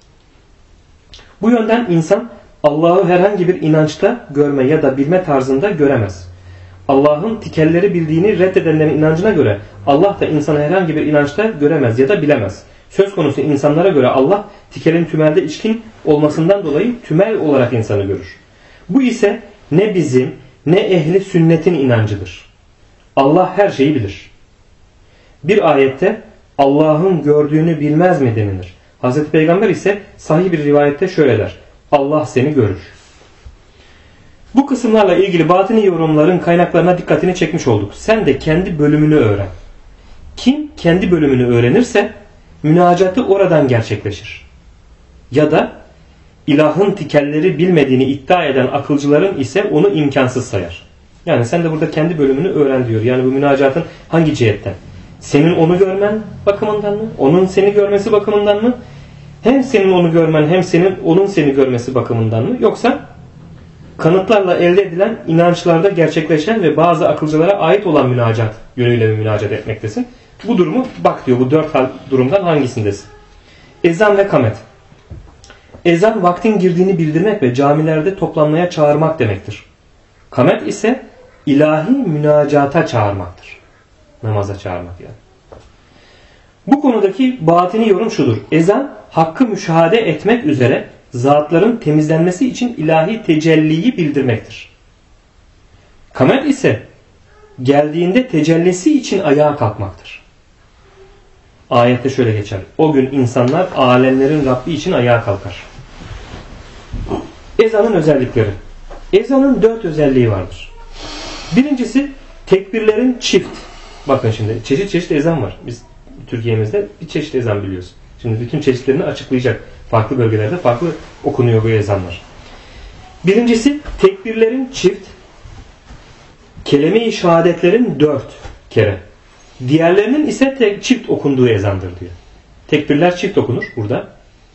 Bu yönden insan Allah'ı herhangi bir inançta görme ya da bilme tarzında göremez. Allah'ın tikelleri bildiğini reddedenlerin inancına göre Allah da insanı herhangi bir inançta göremez ya da bilemez. Söz konusu insanlara göre Allah tikelin tümelde içkin olmasından dolayı tümel olarak insanı görür. Bu ise ne bizim ne ehli sünnetin inancıdır. Allah her şeyi bilir. Bir ayette Allah'ın gördüğünü bilmez mi denilir. Hazreti Peygamber ise sahih bir rivayette şöyle der. Allah seni görür. Bu kısımlarla ilgili batini yorumların kaynaklarına dikkatini çekmiş olduk. Sen de kendi bölümünü öğren. Kim kendi bölümünü öğrenirse münacatı oradan gerçekleşir. Ya da ilahın tikelleri bilmediğini iddia eden akılcıların ise onu imkansız sayar. Yani sen de burada kendi bölümünü öğren diyor. Yani bu münacatın hangi cihetten? Senin onu görmen bakımından mı? Onun seni görmesi bakımından mı? Hem senin onu görmen hem onun seni görmesi bakımından mı? Yoksa kanıtlarla elde edilen inançlarda gerçekleşen ve bazı akılcılara ait olan münacat yönüyle mi münacat etmektesin? Bu durumu bak diyor. Bu 4 durumdan hangisindesin? Ezan ve kamet. Ezan vaktin girdiğini bildirmek ve camilerde toplanmaya çağırmak demektir. Kamet ise ilahi münacata çağırmaktır. Namaza çağırmak yani. Bu konudaki batini yorum şudur. Ezan hakkı müşahede etmek üzere zatların temizlenmesi için ilahi tecelliyi bildirmektir. Kamet ise geldiğinde tecellisi için ayağa kalkmaktır. Ayette şöyle geçer. O gün insanlar alemlerin Rabbi için ayağa kalkar. Ezanın özellikleri. Ezanın 4 özelliği vardır. Birincisi tekbirlerin çift. Bakın şimdi çeşit çeşit ezan var. Biz Türkiye'mizde bir çeşit ezan biliyoruz. Şimdi bütün çeşitlerini açıklayacak. Farklı bölgelerde farklı okunuyor bu ezanlar. Birincisi tekbirlerin çift. Kelime-i şehadetlerin 4 kere. Diğerlerinin ise çift okunduğu ezandır diyor. Tekbirler çift okunur burada.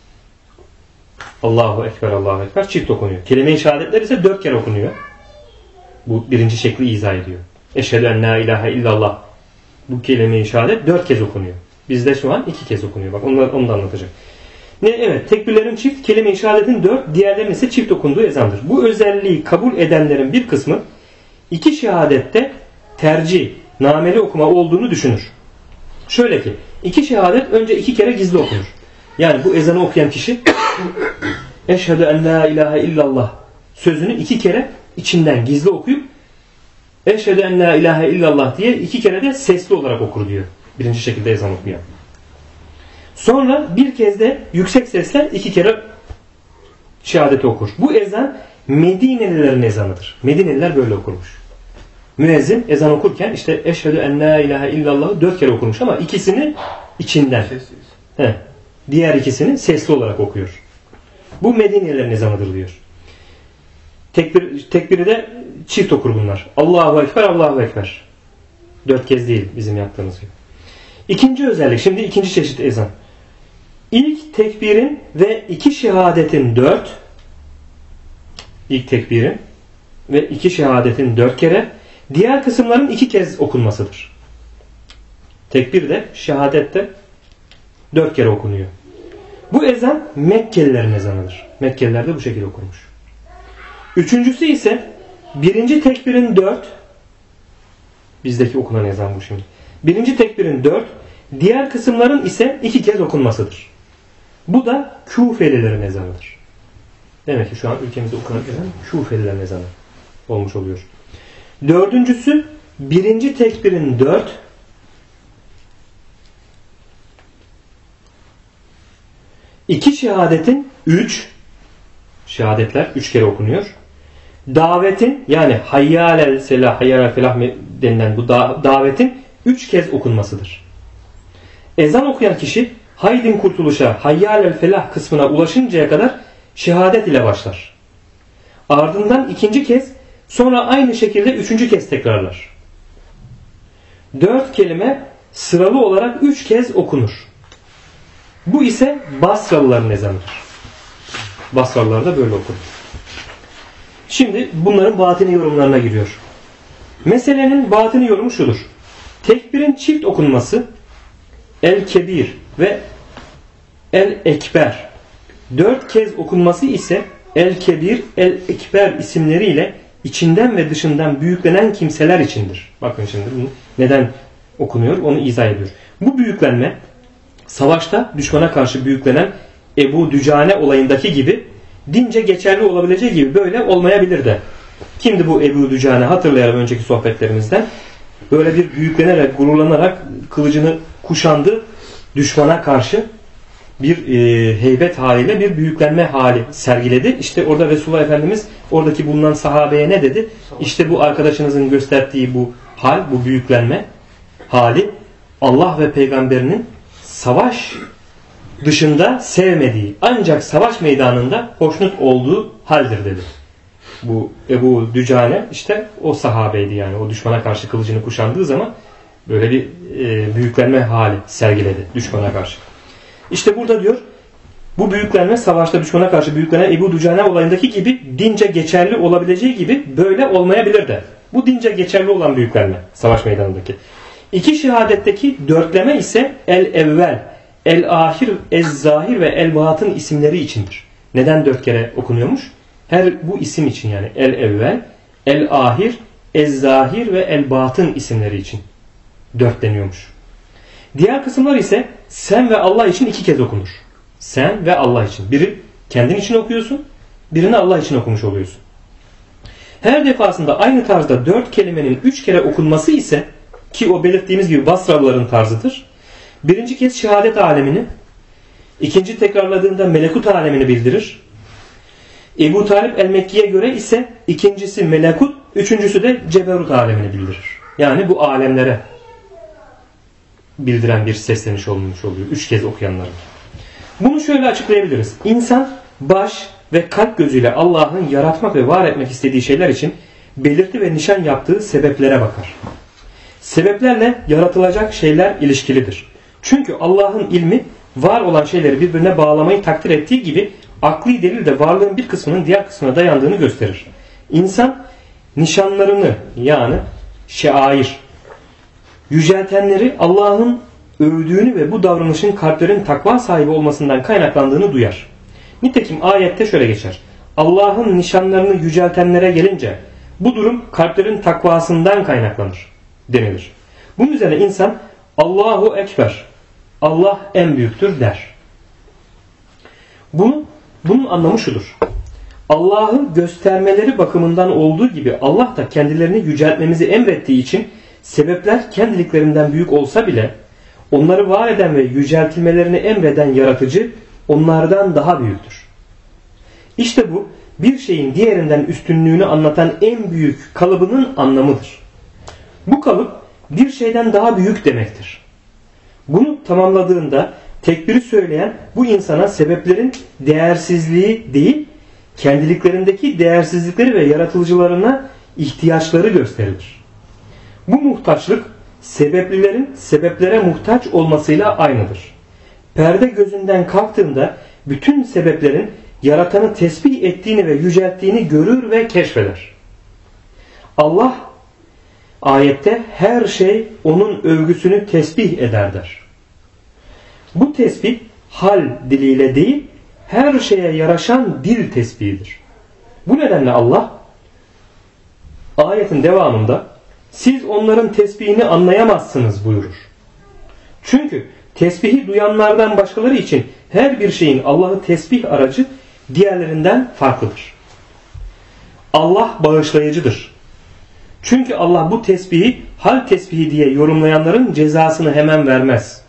Allahu Ekber, Allahu Ekber çift okunuyor. Kelime-i şehadetler ise 4 kere okunuyor. Bu birinci şekli izah ediyor. Eşhedü en la ilahe illallah. Bu kelime-i şehadet 4 kez okunuyor. Bizde şu an 2 kez okunuyor. Bak onu da anlatacak. Evet, tekbirlerin çift, kelime-i şehadetin 4, diğerlerinin ise çift okunduğu ezandır. Bu özelliği kabul edenlerin bir kısmı 2 şehadette tercih, nameli okuma olduğunu düşünür. Şöyle ki 2 şehadet önce 2 kere gizli okunur. Yani bu ezanı okuyan kişi eşhedü en la ilahe illallah sözünü 2 kere içinden gizli okuyup eşhedü en la ilahe illallah diye 2 kere de sesli olarak okur diyor. Birinci şekilde ezan okuyan. Sonra bir kez de yüksek sesle 2 kere şehadeti okur. Bu ezan Medinelilerin ezanıdır. Medineliler böyle okurmuş. Müezzin ezan okurken işte eşhedü en la ilahe illallah'ı 4 kere okurmuş ama ikisini içinden. Diğer ikisini sesli olarak okuyor. Bu Medinelilerin ezanıdır diyor. Tekbiri de çift okur bunlar. Allahu Ekber, Allahu Ekber. 4 kez değil bizim yaptığımız gibi. İkinci özellik. Şimdi ikinci çeşit ezan. İlk tekbirin ve iki şehadetin 4, ilk tekbirin ve iki şehadetin 4 kere, diğer kısımların 2 kez okunmasıdır. Tekbir de şehadet de 4 kere okunuyor. Bu ezan Mekkelilerin ezanıdır. Mekkeliler de bu şekilde okunmuş. Üçüncüsü ise birinci tekbirin 4, bizdeki okunan ezan bu şimdi. Birinci tekbirin 4, diğer kısımların ise 2 kez okunmasıdır. Bu da Küfelilerin ezanıdır. Demek ki şu an ülkemizde okunan ezan Küfelilerin ezanı olmuş oluyor. Dördüncüsü birinci tekbirin 4, iki şehadetin 3, şehadetler 3 kere okunuyor. Davetin yani hayyâlel selah, hayyâlel felah denilen bu davetin 3 kez okunmasıdır. Ezan okuyan kişi haydin kurtuluşa, hayyâlel felah kısmına ulaşıncaya kadar şehadet ile başlar. Ardından 2. kez, sonra aynı şekilde 3. kez tekrarlar. 4 kelime sıralı olarak 3 kez okunur. Bu ise Basralıların ezanıdır. Basralılar da böyle okur. Şimdi bunların batini yorumlarına giriyor. Meselenin batini yorumu şudur. Tekbirin çift okunması El-Kebir ve El-Ekber, 4 kez okunması ise El-Kebir, El-Ekber isimleriyle içinden ve dışından büyüklenen kimseler içindir. Bakın şimdi bunu neden okunuyor onu izah ediyor. Bu büyüklenme savaşta düşmana karşı büyüklenen Ebu Dücane olayındaki gibi dince geçerli olabileceği gibi böyle olmayabilir de. Kimdi bu Ebu Dücane? Hatırlayalım önceki sohbetlerimizden. Böyle bir büyüklenerek, gururlanarak kılıcını kuşandı. Düşmana karşı bir heybet haliyle bir büyüklenme hali sergiledi. İşte orada Resulullah Efendimiz oradaki bulunan sahabeye ne dedi? İşte bu arkadaşınızın gösterdiği bu hal, bu büyüklenme hali Allah ve peygamberinin savaş dışında sevmediği, ancak savaş meydanında hoşnut olduğu haldir dedi. Bu Ebu Dücane işte o sahabeydi yani. O düşmana karşı kılıcını kuşandığı zaman böyle bir büyüklenme hali sergiledi düşmana karşı. İşte burada diyor bu büyüklenme savaşta düşmana karşı büyüklenen Ebu Dücane olayındaki gibi dince geçerli olabileceği gibi böyle olmayabilir de. Bu dince geçerli olan büyüklenme savaş meydanındaki. İki şehadetteki dörtleme ise el-evvel, el-ahir, ez-zahir ve el-batın isimleri içindir. Neden 4 kere okunuyormuş? Her bu isim için yani el-evvel, el-ahir, ez-zahir ve el-batın isimleri için dörtleniyormuş. Diğer kısımlar ise sen ve Allah için 2 kez okunur. Sen ve Allah için. Biri kendin için okuyorsun, birini Allah için okumuş oluyorsun. Her defasında aynı tarzda 4 kelimenin 3 kere okunması ise ki o belirttiğimiz gibi Basralıların tarzıdır. Birinci kez şehadet alemini, ikinci tekrarladığında melekut alemini bildirir. Ebu Talib el-Mekki'ye göre ise ikincisi melekut, üçüncüsü de ceberut alemini bildirir. Yani bu alemlere bildiren bir sesleniş olmuş oluyor. 3 kez okuyanların. Bunu şöyle açıklayabiliriz. İnsan baş ve kalp gözüyle Allah'ın yaratmak ve var etmek istediği şeyler için belirti ve nişan yaptığı sebeplere bakar. Sebeplerle yaratılacak şeyler ilişkilidir. Çünkü Allah'ın ilmi var olan şeyleri birbirine bağlamayı takdir ettiği gibi akli delil de varlığın bir kısmının diğer kısmına dayandığını gösterir. İnsan nişanlarını yani şair, yüceltenleri Allah'ın övdüğünü ve bu davranışın kalplerin takva sahibi olmasından kaynaklandığını duyar. Nitekim ayette şöyle geçer. Allah'ın nişanlarını yüceltenlere gelince bu durum kalplerin takvasından kaynaklanır denilir. Bunun üzerine insan Allahu Ekber, Allah en büyüktür der. Bunun anlamı şudur. Allah'ı göstermeleri bakımından olduğu gibi Allah da kendilerini yüceltmemizi emrettiği için sebepler kendiliklerinden büyük olsa bile onları var eden ve yüceltilmelerini emreden yaratıcı onlardan daha büyüktür. İşte bu bir şeyin diğerinden üstünlüğünü anlatan en büyük kalıbının anlamıdır. Bu kalıp bir şeyden daha büyük demektir. Bunu tamamladığında tekbiri söyleyen bu insana sebeplerin değersizliği değil, kendiliklerindeki değersizlikleri ve yaratılıcılarına ihtiyaçları gösterilir. Bu muhtaçlık sebeplilerin sebeplere muhtaç olmasıyla aynıdır. perde gözünden kalktığında bütün sebeplerin yaratanı tesbih ettiğini ve yücelttiğini görür ve keşfeder. Allah ayette her şey onun övgüsünü tesbih eder der. Bu tesbih hal diliyle değil, her şeye yaraşan dil tesbihidir. Bu nedenle Allah ayetin devamında siz onların tesbihini anlayamazsınız buyurur. Çünkü tesbihi duyanlardan başkaları için her bir şeyin Allah'ı tesbih aracı diğerlerinden farklıdır. Allah bağışlayıcıdır. Çünkü Allah bu tesbihi hal tesbihi diye yorumlayanların cezasını hemen vermez.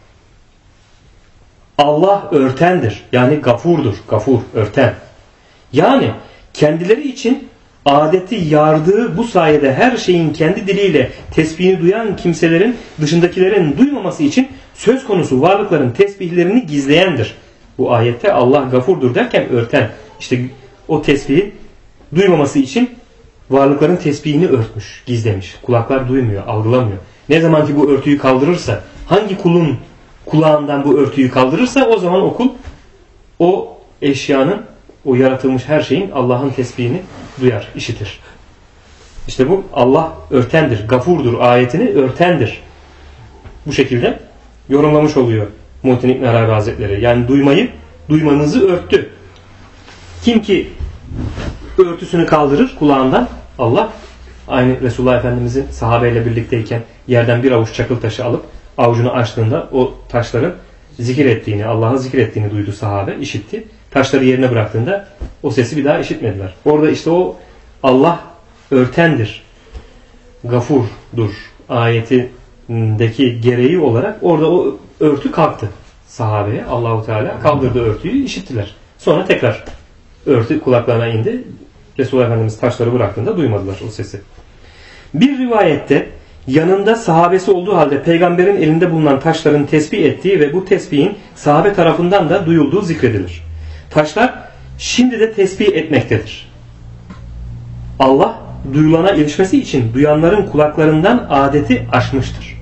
Allah örtendir. Yani gafurdur. Gafur, örten. Yani kendileri için adeti yardığı bu sayede her şeyin kendi diliyle tesbihini duyan kimselerin dışındakilerin duymaması için söz konusu varlıkların tesbihlerini gizleyendir. Bu ayette Allah gafurdur derken örten. İşte o tesbihi duymaması için varlıkların tesbihini örtmüş, gizlemiş. Kulaklar duymuyor, algılamıyor. Ne zaman ki bu örtüyü kaldırırsa, hangi kulun kulağından bu örtüyü kaldırırsa o zaman o kul o eşyanın, o yaratılmış her şeyin Allah'ın tesbihini duyar, işitir. İşte bu Allah örtendir, gafurdur ayetini örtendir. Bu şekilde yorumlamış oluyor Muhittin İbn Arabi Hazretleri. Yani duymanızı örttü. Kim ki örtüsünü kaldırır kulağından, Allah aynı Resulullah Efendimizin sahabeyle birlikteyken yerden bir avuç çakıl taşı alıp avucunu açtığında o taşların zikir ettiğini, Allah'ı zikir ettiğini duydu sahabe, işitti. Taşları yerine bıraktığında o sesi bir daha işitmediler. Orada işte o Allah örtendir, gafurdur ayetindeki gereği olarak orada o örtü kalktı sahabeye. Allahu Teala kaldırdı örtüyü, işittiler. Sonra tekrar örtü kulaklarına indi. Resulullah Efendimiz taşları bıraktığında duymadılar o sesi. Bir rivayette yanında sahabesi olduğu halde peygamberin elinde bulunan taşların tesbih ettiği ve bu tesbihin sahabe tarafından da duyulduğu zikredilir. Taşlar şimdi de tesbih etmektedir. Allah duyulana ilişmesi için duyanların kulaklarından adeti aşmıştır.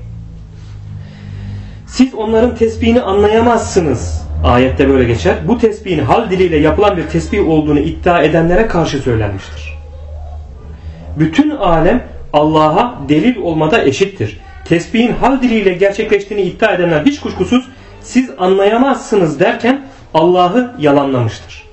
Siz onların tesbihini anlayamazsınız. Ayette böyle geçer. Bu tesbihin hal diliyle yapılan bir tesbih olduğunu iddia edenlere karşı söylenmiştir. Bütün alem Allah'a delil olmada eşittir. Tesbihin hal diliyle gerçekleştiğini iddia edenler hiç kuşkusuz siz anlayamazsınız derken Allah'ı yalanlamıştır.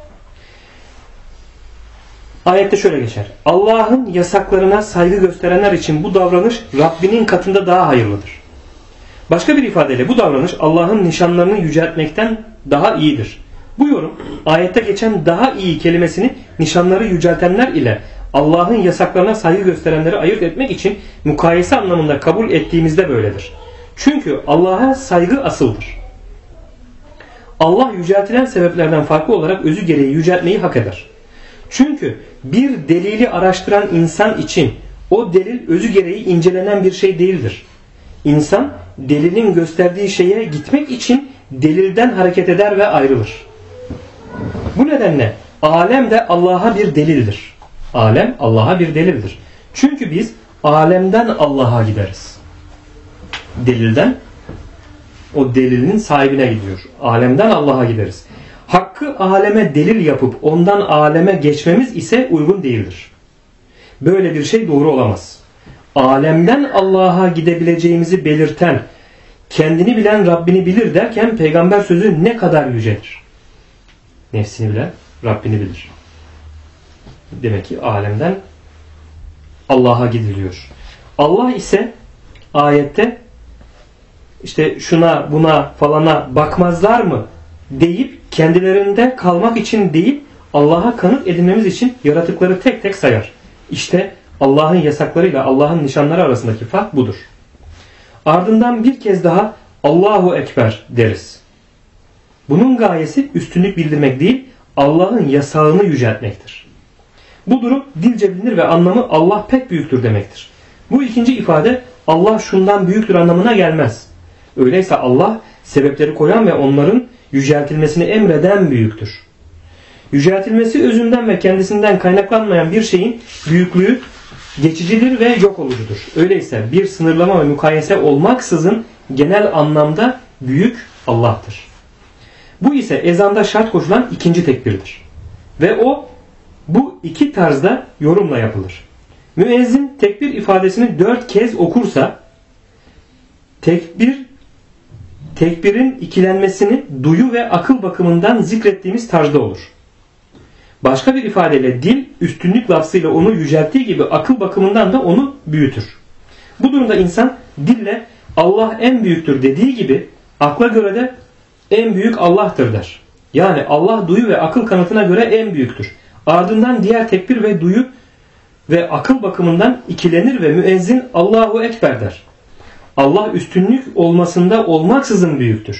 Ayette şöyle geçer. Allah'ın yasaklarına saygı gösterenler için bu davranış Rabbinin katında daha hayırlıdır. Başka bir ifadeyle bu davranış Allah'ın nişanlarını yüceltmekten daha iyidir. Bu yorum ayette geçen daha iyi kelimesini nişanları yüceltenler ile Allah'ın yasaklarına saygı gösterenleri ayırt etmek için mukayese anlamında kabul ettiğimizde böyledir. Çünkü Allah'a saygı asıldır. Allah yüceltilen sebeplerden farklı olarak özü gereği yüceltmeyi hak eder. Çünkü bir delili araştıran insan için o delil özü gereği incelenen bir şey değildir. İnsan delilin gösterdiği şeye gitmek için delilden hareket eder ve ayrılır. Bu nedenle alem de Allah'a bir delildir. Alem Allah'a bir delildir. Çünkü biz alemden Allah'a gideriz. Delilden o delilin sahibine gidiyor. Alemden Allah'a gideriz. Hakkı aleme delil yapıp ondan aleme geçmemiz ise uygun değildir. Böyle bir şey doğru olamaz. Alemden Allah'a gidebileceğimizi belirten, kendini bilen Rabbini bilir derken peygamber sözü ne kadar yücedir. Nefsini bilen Rabbini bilir. Demek ki alemden Allah'a gidiliyor. Allah ise ayette işte şuna buna falana bakmazlar mı deyip kendilerinde kalmak için deyip Allah'a kanıt edinmemiz için yaratıkları tek tek sayar. İşte Allah'ın yasaklarıyla Allah'ın nişanları arasındaki fark budur. Ardından bir kez daha Allahu Ekber deriz. Bunun gayesi üstünlük bildirmek değil, Allah'ın yasağını yüceltmektir. Bu durum dilce bilinir ve anlamı Allah pek büyüktür demektir. Bu ikinci ifade Allah şundan büyüktür anlamına gelmez. Öyleyse Allah sebepleri koyan ve onların yüceltilmesini emreden büyüktür. Yüceltilmesi özünden ve kendisinden kaynaklanmayan bir şeyin büyüklüğü geçicidir ve yok olucudur. Öyleyse bir sınırlama ve mukayese olmaksızın genel anlamda büyük Allah'tır. Bu ise ezanda şart koşulan ikinci tekbirdir. Ve bu iki tarzda yorumla yapılır. Müezzin tekbir ifadesini 4 kez okursa tekbirin ikilenmesini duyu ve akıl bakımından zikrettiğimiz tarzda olur. Başka bir ifadeyle dil üstünlük lafzıyla onu yücelttiği gibi akıl bakımından da onu büyütür. Bu durumda insan dille Allah en büyüktür dediği gibi akla göre de en büyük Allah'tır der. Yani Allah duyu ve akıl kanıtına göre en büyüktür. Ardından diğer tekbir ve duyu ve akıl bakımından ikilenir ve müezzin Allahu Ekber der. Allah üstünlük olmasında olmaksızın büyüktür.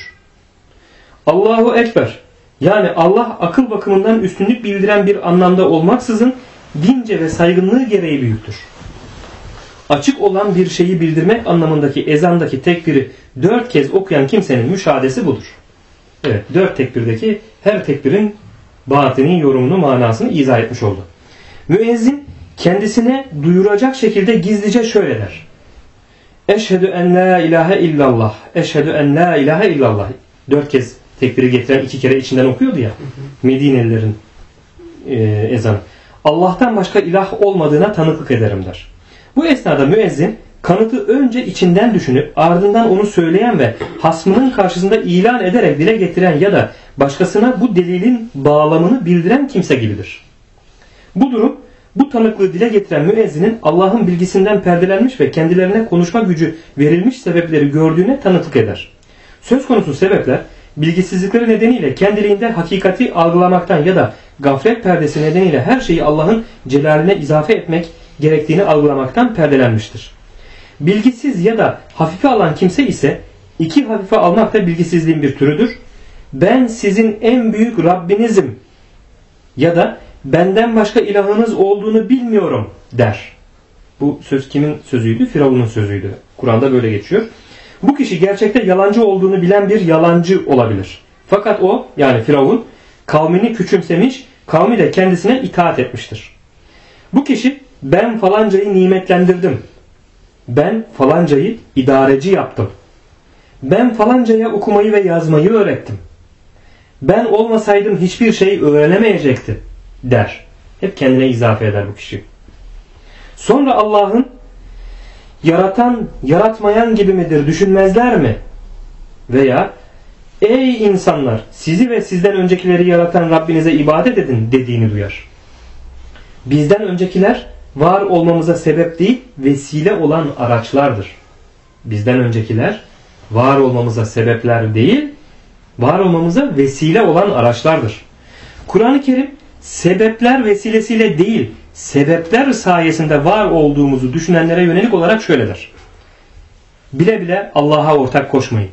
Allahu Ekber, yani Allah akıl bakımından üstünlük bildiren bir anlamda olmaksızın dince ve saygınlığı gereği büyüktür. Açık olan bir şeyi bildirmek anlamındaki ezandaki tekbiri 4 kez okuyan kimsenin müşahadesi budur. Evet, 4 tekbirdeki her tekbirin batini yorumunu, manasını izah etmiş oldu. Müezzin kendisine duyuracak şekilde gizlice şöyle der. Eşhedü en la ilahe illallah. Eşhedü en la ilahe illallah. 4 kez tekbiri getiren 2 kere içinden okuyordu ya. Medinelilerin ezanı. Allah'tan başka ilah olmadığına tanıklık ederim der. Bu esnada müezzin kanıtı önce içinden düşünüp ardından onu söyleyen ve hasmının karşısında ilan ederek dile getiren ya da başkasına bu delilin bağlamını bildiren kimse gibidir. Bu durum bu tanıklığı dile getiren müezzinin Allah'ın bilgisinden perdelenmiş ve kendilerine konuşma gücü verilmiş sebepleri gördüğüne tanıklık eder. Söz konusu sebepler bilgisizlikleri nedeniyle kendiliğinde hakikati algılamaktan ya da gaflet perdesi nedeniyle her şeyi Allah'ın celaline izafe etmek gerektiğini algılamaktan perdelenmiştir. Bilgisiz ya da hafife alan kimse ise iki hafife almak da bilgisizliğin bir türüdür. Ben sizin en büyük Rabbinizim ya da benden başka ilahınız olduğunu bilmiyorum der. Bu söz kimin sözüydü? Firavun'un sözüydü. Kur'an'da böyle geçiyor. Bu kişi gerçekte yalancı olduğunu bilen bir yalancı olabilir. Fakat o, yani Firavun, kavmini küçümsemiş, kavmi de kendisine itaat etmiştir. Bu kişi ben falancayı nimetlendirdim. Ben falancayı idareci yaptım. Ben falancaya okumayı ve yazmayı öğrettim. Ben olmasaydım hiçbir şey öğrenemeyecekti der. Hep kendine izafe eder bu kişi. Sonra Allah'ın yaratan, yaratmayan gibi midir düşünmezler mi? Veya ey insanlar sizi ve sizden öncekileri yaratan Rabbinize ibadet edin dediğini duyar. Bizden öncekiler var olmamıza sebep değil, vesile olan araçlardır. Bizden öncekiler var olmamıza sebepler değil, var olmamıza vesile olan araçlardır. Kur'an-ı Kerim sebepler vesilesiyle değil, sebepler sayesinde var olduğumuzu düşünenlere yönelik olarak şöyle der. Bile bile Allah'a ortak koşmayın.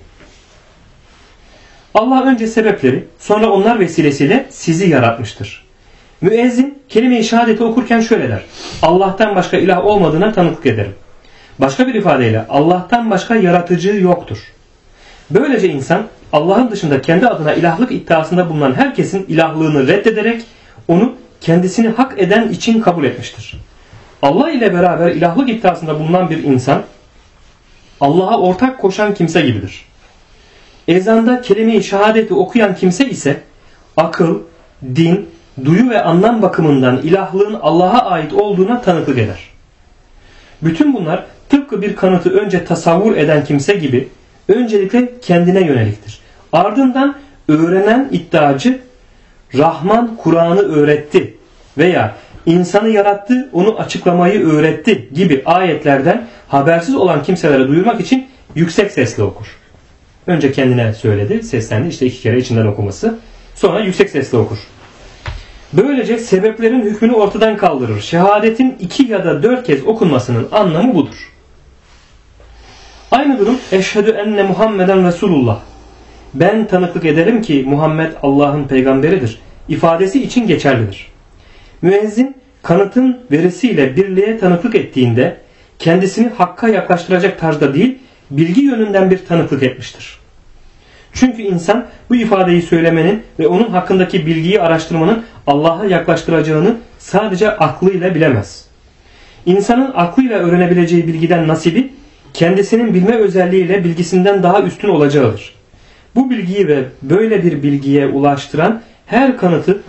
Allah önce sebepleri, sonra onlar vesilesiyle sizi yaratmıştır. Müezzin kelime-i şehadeti okurken şöyle der. Allah'tan başka ilah olmadığına tanıklık ederim. Başka bir ifadeyle Allah'tan başka yaratıcı yoktur. Böylece insan Allah'ın dışında kendi adına ilahlık iddiasında bulunan herkesin ilahlığını reddederek onu kendisini hak eden için kabul etmiştir. Allah ile beraber ilahlık iddiasında bulunan bir insan Allah'a ortak koşan kimse gibidir. Ezanda kelime-i şehadeti okuyan kimse ise akıl, din, duyu ve anlam bakımından ilahlığın Allah'a ait olduğuna tanıklık eder. Bütün bunlar tıpkı bir kanıtı önce tasavvur eden kimse gibi öncelikle kendine yöneliktir. Ardından öğrenen iddiacı Rahman Kur'an'ı öğretti veya insanı yarattı, onu açıklamayı öğretti gibi ayetlerden habersiz olan kimselere duyurmak için yüksek sesle okur. Önce kendine söyledi, seslendi, işte 2 kere içinden okuması. Sonra yüksek sesle okur. Böylece sebeplerin hükmünü ortadan kaldırır. Şehadetin 2 ya da 4 kez okunmasının anlamı budur. Aynı durum eşhedü enne Muhammeden Resulullah. Ben tanıklık ederim ki Muhammed Allah'ın peygamberidir ifadesi için geçerlidir. Müezzin kanıtın verisiyle birliğe tanıklık ettiğinde kendisini hakka yaklaştıracak tarzda değil, bilgi yönünden bir tanıklık etmiştir. Çünkü insan bu ifadeyi söylemenin ve onun hakkındaki bilgiyi araştırmanın Allah'a yaklaştıracağını sadece aklıyla bilemez. İnsanın aklıyla öğrenebileceği bilgiden nasibi kendisinin bilme özelliğiyle bilgisinden daha üstün olacağıdır. Bu bilgiyi ve böyle bir bilgiye ulaştıran her kanıtı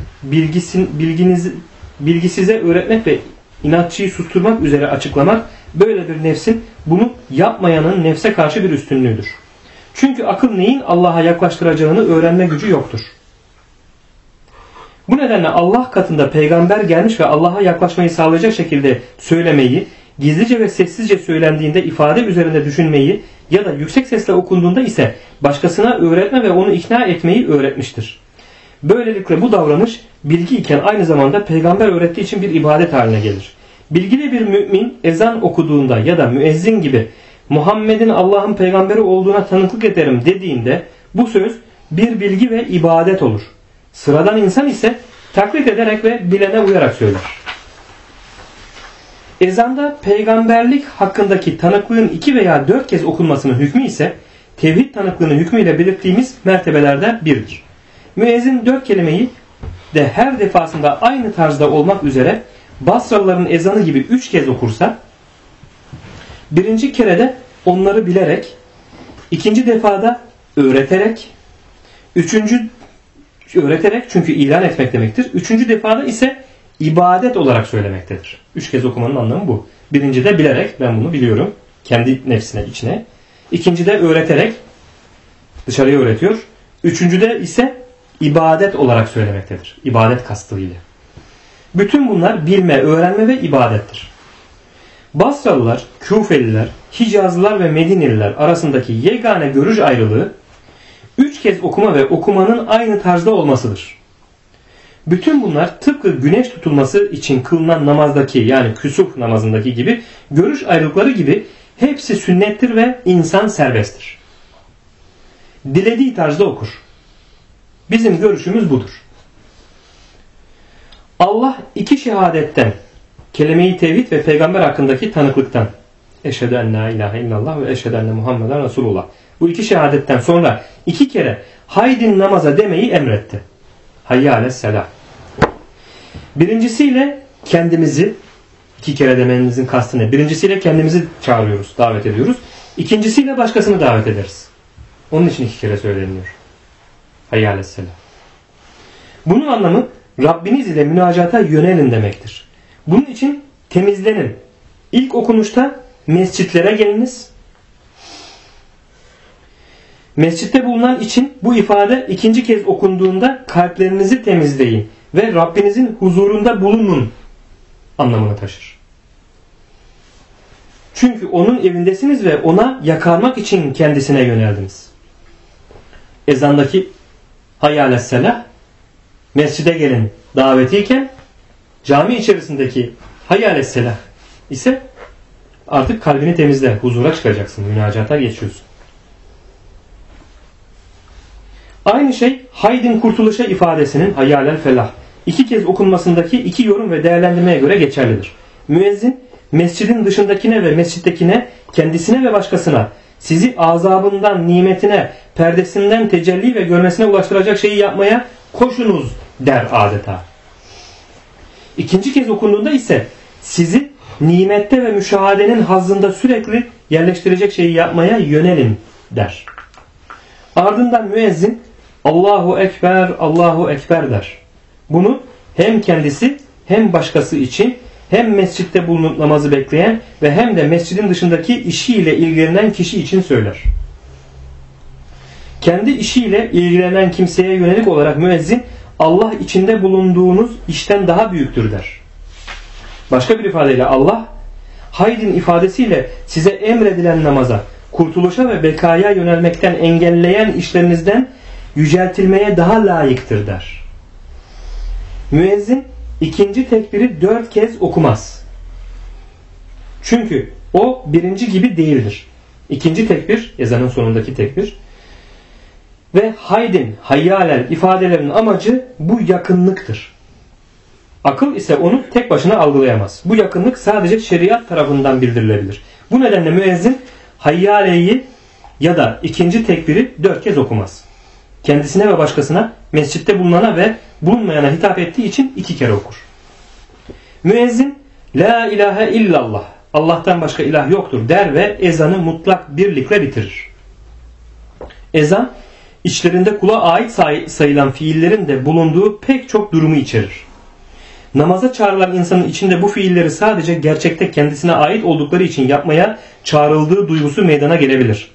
bilgisize öğretmek ve inatçıyı susturmak üzere açıklamak, böyle bir nefsin bunu yapmayanın nefse karşı bir üstünlüğüdür. Çünkü akıl neyin Allah'a yaklaştıracağını öğrenme gücü yoktur. Bu nedenle Allah katında peygamber gelmiş ve Allah'a yaklaşmayı sağlayacak şekilde söylemeyi, gizlice ve sessizce söylendiğinde ifade üzerinde düşünmeyi ya da yüksek sesle okunduğunda ise başkasına öğretme ve onu ikna etmeyi öğretmiştir. Böylelikle bu davranış bilgi iken aynı zamanda peygamber öğrettiği için bir ibadet haline gelir. Bilgili bir mümin ezan okuduğunda ya da müezzin gibi Muhammed'in Allah'ın peygamberi olduğuna tanıklık ederim dediğinde bu söz bir bilgi ve ibadet olur. Sıradan insan ise taklit ederek ve bilene uyarak söyler. Ezanda peygamberlik hakkındaki tanıklığın 2 veya 4 kez okunmasının hükmü ise tevhid tanıklığının hükmüyle belirttiğimiz mertebelerden biridir. Müezzin 4 kelimeyi de her defasında aynı tarzda olmak üzere Basralıların ezanı gibi 3 kez okursa, birinci kerede onları bilerek, ikinci defada öğreterek, öğreterek çünkü ilan etmek demektir. Üçüncü defada ise ibadet olarak söylemektedir. 3 kez okumanın anlamı bu. Birincide bilerek, ben bunu biliyorum, kendi nefsine, içine. İkincide öğreterek, dışarıya öğretiyor. Üçüncüde ise ibadet olarak söylemektedir. İbadet kastıyla. Bütün bunlar bilme, öğrenme ve ibadettir. Basralılar, Küfeliler, Hicazlılar ve Medineliler arasındaki yegane görüş ayrılığı 3 kez okuma ve okumanın aynı tarzda olmasıdır. Bütün bunlar tıpkı güneş tutulması için kılınan namazdaki, yani küsuf namazındaki gibi görüş ayrılıkları gibi hepsi sünnettir ve insan serbesttir. Dilediği tarzda okur. Bizim görüşümüz budur. Allah 2 şehadetten, kelime-i tevhid ve peygamber hakkındaki tanıklıktan, eşhedü en la ilahe illallah ve eşhedü enne Muhammeden Resulullah, bu 2 şehadetten sonra 2 kere haydin namaza demeyi emretti. Hayya alesselah. Birincisiyle kendimizi, 2 kere demenizin kastı ne? Birincisiyle kendimizi çağırıyoruz, davet ediyoruz. İkincisiyle başkasını davet ederiz. Onun için 2 kere söyleniyor. Hayya alesselah. Bunun anlamı Rabbiniz ile münacata yönelin demektir. Bunun için temizlenin. İlk okunuşta mescitlere geliniz. Mescitte bulunan için bu ifade 2. kez okunduğunda kalplerinizi temizleyin ve Rabbinizin huzurunda bulunun anlamını taşır. Çünkü onun evindesiniz ve ona yakarmak için kendisine yöneldiniz. Ezandaki hayya alesselah mescide gelin davetiyken, cami içerisindeki hayya alesselah ise artık kalbini temizle, huzura çıkacaksın, münacata geçiyorsun. Aynı şey haydin kurtuluşa ifadesinin hayya alel felah 2 kez okunmasındaki 2 yorum ve değerlendirmeye göre geçerlidir. Müezzin mescidin dışındakine ve mescittekine, kendisine ve başkasına sizi azabından, nimetine, perdesinden tecelli ve görmesine ulaştıracak şeyi yapmaya koşunuz der adeta. 2. kez okunduğunda ise sizi nimette ve müşahadenin hazzında sürekli yerleştirecek şeyi yapmaya yönelin der. Ardından müezzin Allahu Ekber, Allahu Ekber der. Bunu hem kendisi hem başkası için, hem mescitte bulunup namazı bekleyen ve hem de mescidin dışındaki işiyle ilgilenen kişi için söyler. Kendi işiyle ilgilenen kimseye yönelik olarak müezzin Allah içinde bulunduğunuz işten daha büyüktür der. Başka bir ifadeyle Allah haydin ifadesiyle size emredilen namaza, kurtuluşa ve bekaya yönelmekten engelleyen işlerinizden yüceltilmeye daha layıktır der. Müezzin 2. tekbiri 4 kez okumaz. Çünkü o 1. gibi değildir. 2. tekbir, ezanın sonundaki tekbir ve haydin, hayyalel ifadelerinin amacı bu yakınlıktır. Akıl ise onu tek başına algılayamaz. Bu yakınlık sadece şeriat tarafından bildirilebilir. Bu nedenle müezzin hayyaleyi ya da 2. tekbiri 4 kez okumaz. Kendisine ve başkasına, mescitte bulunana ve bulunmayana hitap ettiği için 2 kere okur. Müezzin la ilahe illallah, Allah'tan başka ilah yoktur der ve ezanı mutlak birlikle bitirir. Ezan içlerinde kula ait sayılan fiillerin de bulunduğu pek çok durumu içerir. Namaza çağrılan insanın içinde bu fiilleri sadece gerçekte kendisine ait oldukları için yapmaya çağrıldığı duygusu meydana gelebilir.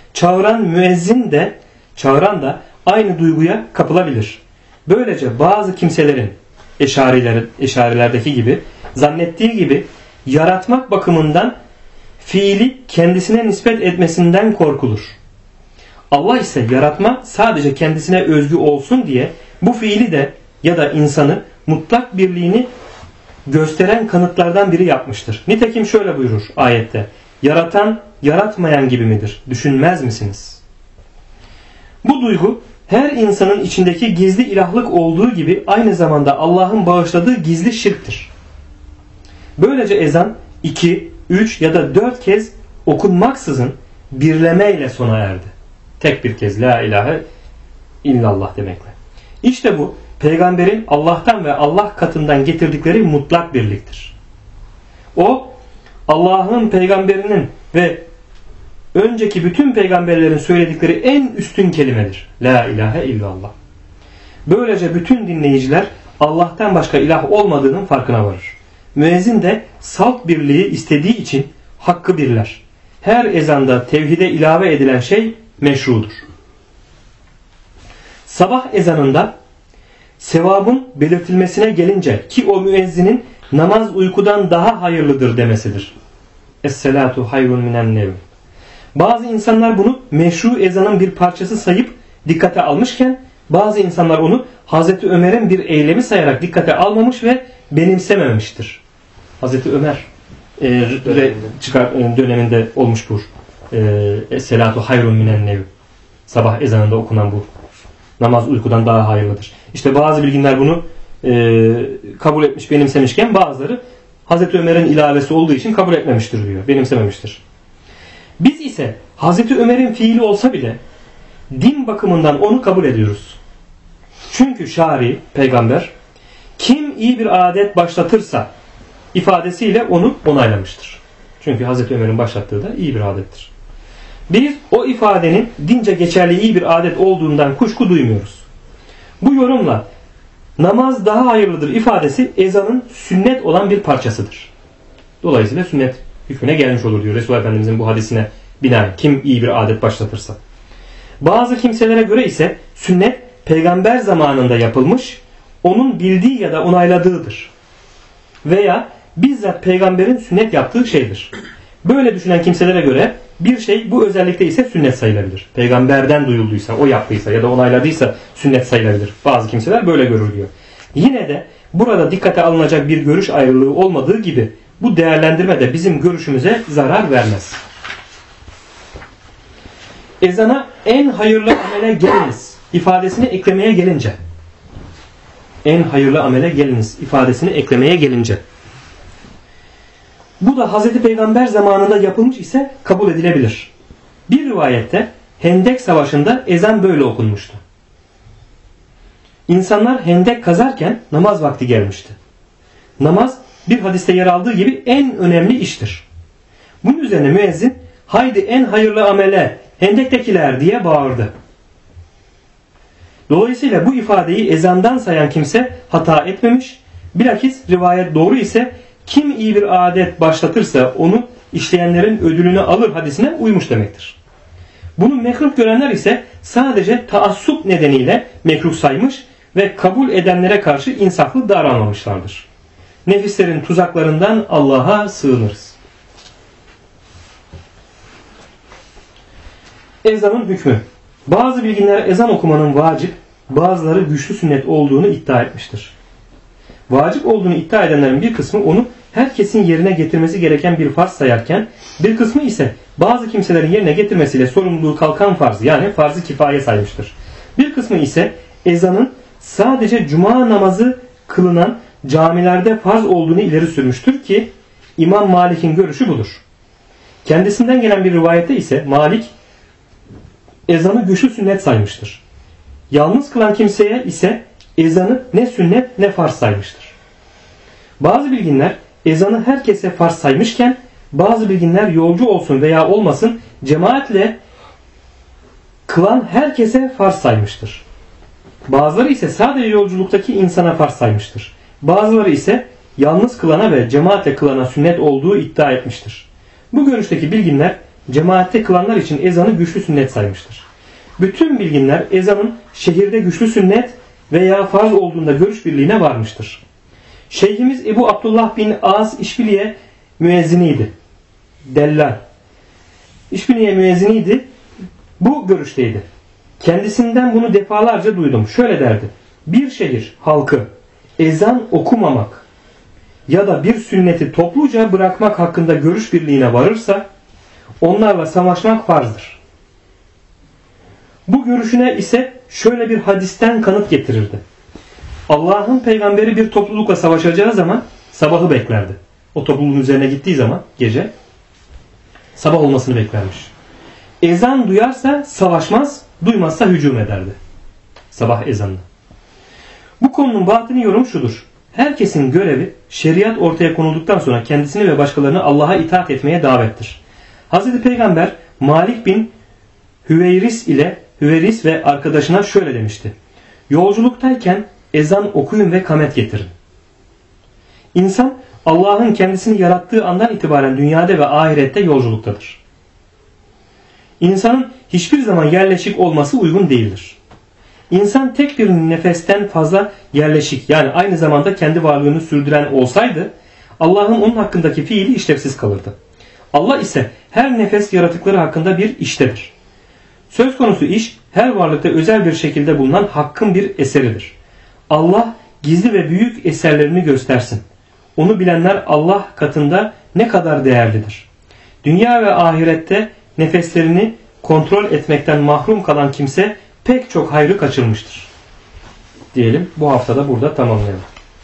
Çağıran da aynı duyguya kapılabilir. Böylece bazı kimselerin eşarilerdeki gibi zannettiği gibi yaratmak bakımından fiili kendisine nispet etmesinden korkulur. Allah ise yaratma sadece kendisine özgü olsun diye bu fiili de ya da insanı mutlak birliğini gösteren kanıtlardan biri yapmıştır. Nitekim şöyle buyurur ayette: yaratan yaratmayan gibi midir? Düşünmez misiniz? Bu duygu her insanın içindeki gizli ilahlık olduğu gibi aynı zamanda Allah'ın bağışladığı gizli şirktir. Böylece ezan 2, 3 ya da 4 kez okunmaksızın birlemeyle sona erdi. Tek bir kez la ilahe illallah demekle. İşte bu peygamberin Allah'tan ve Allah katından getirdikleri mutlak birliktir. O Allah'ın peygamberinin ve önceki bütün peygamberlerin söyledikleri en üstün kelimedir. La ilahe illallah. Böylece bütün dinleyiciler Allah'tan başka ilah olmadığının farkına varır. Müezzin de salt birliği istediği için hakkı birler. Her ezanda tevhide ilave edilen şey meşrudur. Sabah ezanında sevabın belirtilmesine gelince ki o müezzinin namaz uykudan daha hayırlıdır demesidir. Es-selatu hayrun minen nevm. Bazı insanlar bunu meşru ezanın bir parçası sayıp dikkate almışken bazı insanlar onu Hazreti Ömer'in bir eylemi sayarak dikkate almamış ve benimsememiştir. Hazreti Ömer döneminde olmuş bu. Es-selatu hayrun minen nevm. Sabah ezanında okunan bu. Namaz uykudan daha hayırlıdır. İşte bazı bilginler bunu kabul etmiş, benimsemişken bazıları Hazreti Ömer'in ilavesi olduğu için kabul etmemiştir diyor. Benimsememiştir. Biz ise Hazreti Ömer'in fiili olsa bile din bakımından onu kabul ediyoruz. Çünkü şari, peygamber, kim iyi bir adet başlatırsa ifadesiyle onu onaylamıştır. Çünkü Hazreti Ömer'in başlattığı da iyi bir adettir. Biz o ifadenin dince geçerli iyi bir adet olduğundan kuşku duymuyoruz. Bu yorumla namaz daha hayırlıdır ifadesi ezanın sünnet olan bir parçasıdır. Dolayısıyla sünnet hükmüne gelmiş olur diyor Resulullah Efendimizin bu hadisine binaen kim iyi bir adet başlatırsa. Bazı kimselere göre ise sünnet peygamber zamanında yapılmış, onun bildiği ya da onayladığıdır. Veya bizzat peygamberin sünnet yaptığı şeydir. Böyle düşünen kimselere göre bir şey bu özellikle ise sünnet sayılabilir. Peygamberden duyulduysa, o yaptıysa ya da onayladıysa sünnet sayılabilir. Bazı kimseler böyle görür diyor. Yine de burada dikkate alınacak bir görüş ayrılığı olmadığı gibi bu değerlendirme de bizim görüşümüze zarar vermez. Ezana en hayırlı amele geliniz ifadesini eklemeye gelince, en hayırlı amele geliniz ifadesini eklemeye gelince, bu da Hazreti Peygamber zamanında yapılmış ise kabul edilebilir. Bir rivayette Hendek Savaşı'nda ezan böyle okunmuştu. İnsanlar hendek kazarken namaz vakti gelmişti. Namaz bir hadiste yer aldığı gibi en önemli iştir. Bunun üzerine müezzin haydi en hayırlı amele hendektekiler diye bağırdı. Dolayısıyla bu ifadeyi ezandan sayan kimse hata etmemiş. Bilakis rivayet doğru ise kim iyi bir adet başlatırsa onu işleyenlerin ödülünü alır hadisine uymuş demektir. Bunu mekruh görenler ise sadece taassup nedeniyle mekruh saymış ve kabul edenlere karşı insaflı davranmamışlardır. Nefislerin tuzaklarından Allah'a sığınırız. Ezanın hükmü. Bazı bilginler ezan okumanın vacip, bazıları güçlü sünnet olduğunu iddia etmiştir. Vacip olduğunu iddia edenlerin bir kısmı onu herkesin yerine getirmesi gereken bir farz sayarken bir kısmı ise bazı kimselerin yerine getirmesiyle sorumluluğu kalkan farz yani farz-ı kifaye saymıştır. Bir kısmı ise ezanın sadece cuma namazı kılınan camilerde farz olduğunu ileri sürmüştür ki İmam Malik'in görüşü budur. Kendisinden gelen bir rivayette ise Malik ezanı güçlü sünnet saymıştır. Yalnız kılan kimseye ise ezanı ne sünnet ne farz saymıştır. Bazı bilginler ezanı herkese farz saymışken bazı bilginler yolcu olsun veya olmasın cemaatle kılan herkese farz saymıştır. Bazıları ise sadece yolculuktaki insana farz saymıştır. Bazıları ise yalnız kılana ve cemaatle kılana sünnet olduğu iddia etmiştir. Bu görüşteki bilginler cemaatte kılanlar için ezanı güçlü sünnet saymıştır. Bütün bilginler ezanın şehirde güçlü sünnet veya farz olduğunda görüş birliğine varmıştır. Şeyhimiz Ebu Abdullah bin Az İşbiliye müezziniydi. Dellal. İşbiliye müezziniydi. Bu görüşteydi. Kendisinden bunu defalarca duydum. Şöyle derdi. Bir şehir halkı ezan okumamak ya da bir sünneti topluca bırakmak hakkında görüş birliğine varırsa onlarla savaşmak farzdır. Bu görüşüne ise şöyle bir hadisten kanıt getirirdi. Allah'ın peygamberi bir toplulukla savaşacağı zaman sabahı beklerdi. O topluluğun üzerine gittiği zaman gece sabah olmasını beklermiş. Ezan duyarsa savaşmaz, duymazsa hücum ederdi. Sabah ezanını. Bu konunun batini yorum şudur. Herkesin görevi şeriat ortaya konulduktan sonra kendisini ve başkalarını Allah'a itaat etmeye davettir. Hazreti Peygamber Malik bin Hüveyris ve arkadaşına şöyle demişti. Yolculuktayken ezan okuyun ve kamet getirin. İnsan Allah'ın kendisini yarattığı andan itibaren dünyada ve ahirette yolculuktadır. İnsanın hiçbir zaman yerleşik olması uygun değildir. İnsan tek bir nefesten fazla yerleşik yani aynı zamanda kendi varlığını sürdüren olsaydı Allah'ın onun hakkındaki fiili işlevsiz kalırdı. Allah ise her nefes yaratıkları hakkında bir iştedir. Söz konusu iş her varlıkta özel bir şekilde bulunan hakkın bir eseridir. Allah gizli ve büyük eserlerini göstersin. Onu bilenler Allah katında ne kadar değerlidir. Dünya ve ahirette nefeslerini kontrol etmekten mahrum kalan kimse pek çok hayrı kaçırmıştır. Diyelim bu haftada burada tamamlayalım.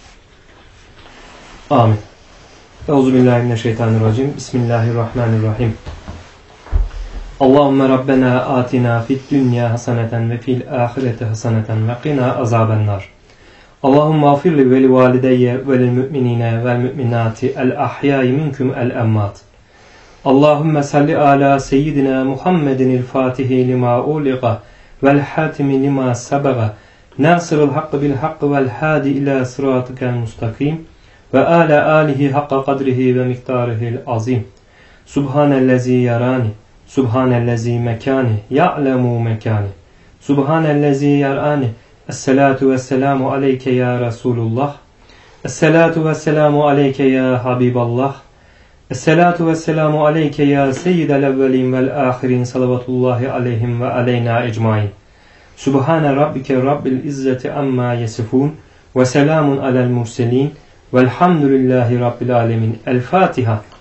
Amin. Euzubillahimineşşeytanirracim. Bismillahirrahmanirrahim. Allahümme Rabbena atina fid dünya haseneten ve fil ahireti haseneten ve qina azabennar. Allahümme afirli ve li valideyye ve lil müminine vel müminati el ahyai minkum el emmat. Allahümme salli ala seyyidina Muhammedinil fatihi lima uliqa vel hatimi lima sabaga nasırıl hakkı bil hakkı vel hadi ila sıratıkel mustakim ve ala alihi hakka kadrihi ve miktarihil azim. Subhanellezi yarani Subhanellezi mekani ya'lemu mekani Subhanellezi yarani. Esselatu vesselamu aleyke ya Resulullah. Esselatu vesselamu aleyke ya Habiballah. Esselatu vesselamu aleyke ya seyyidel evvelin vel ahirin salavatullahi aleyhim ve aleyna ecmain. Subhane rabbike rabbil izzeti amma yesifun ve selamun alel murselin velhamdülillahi rabbil alemin. El Fatiha.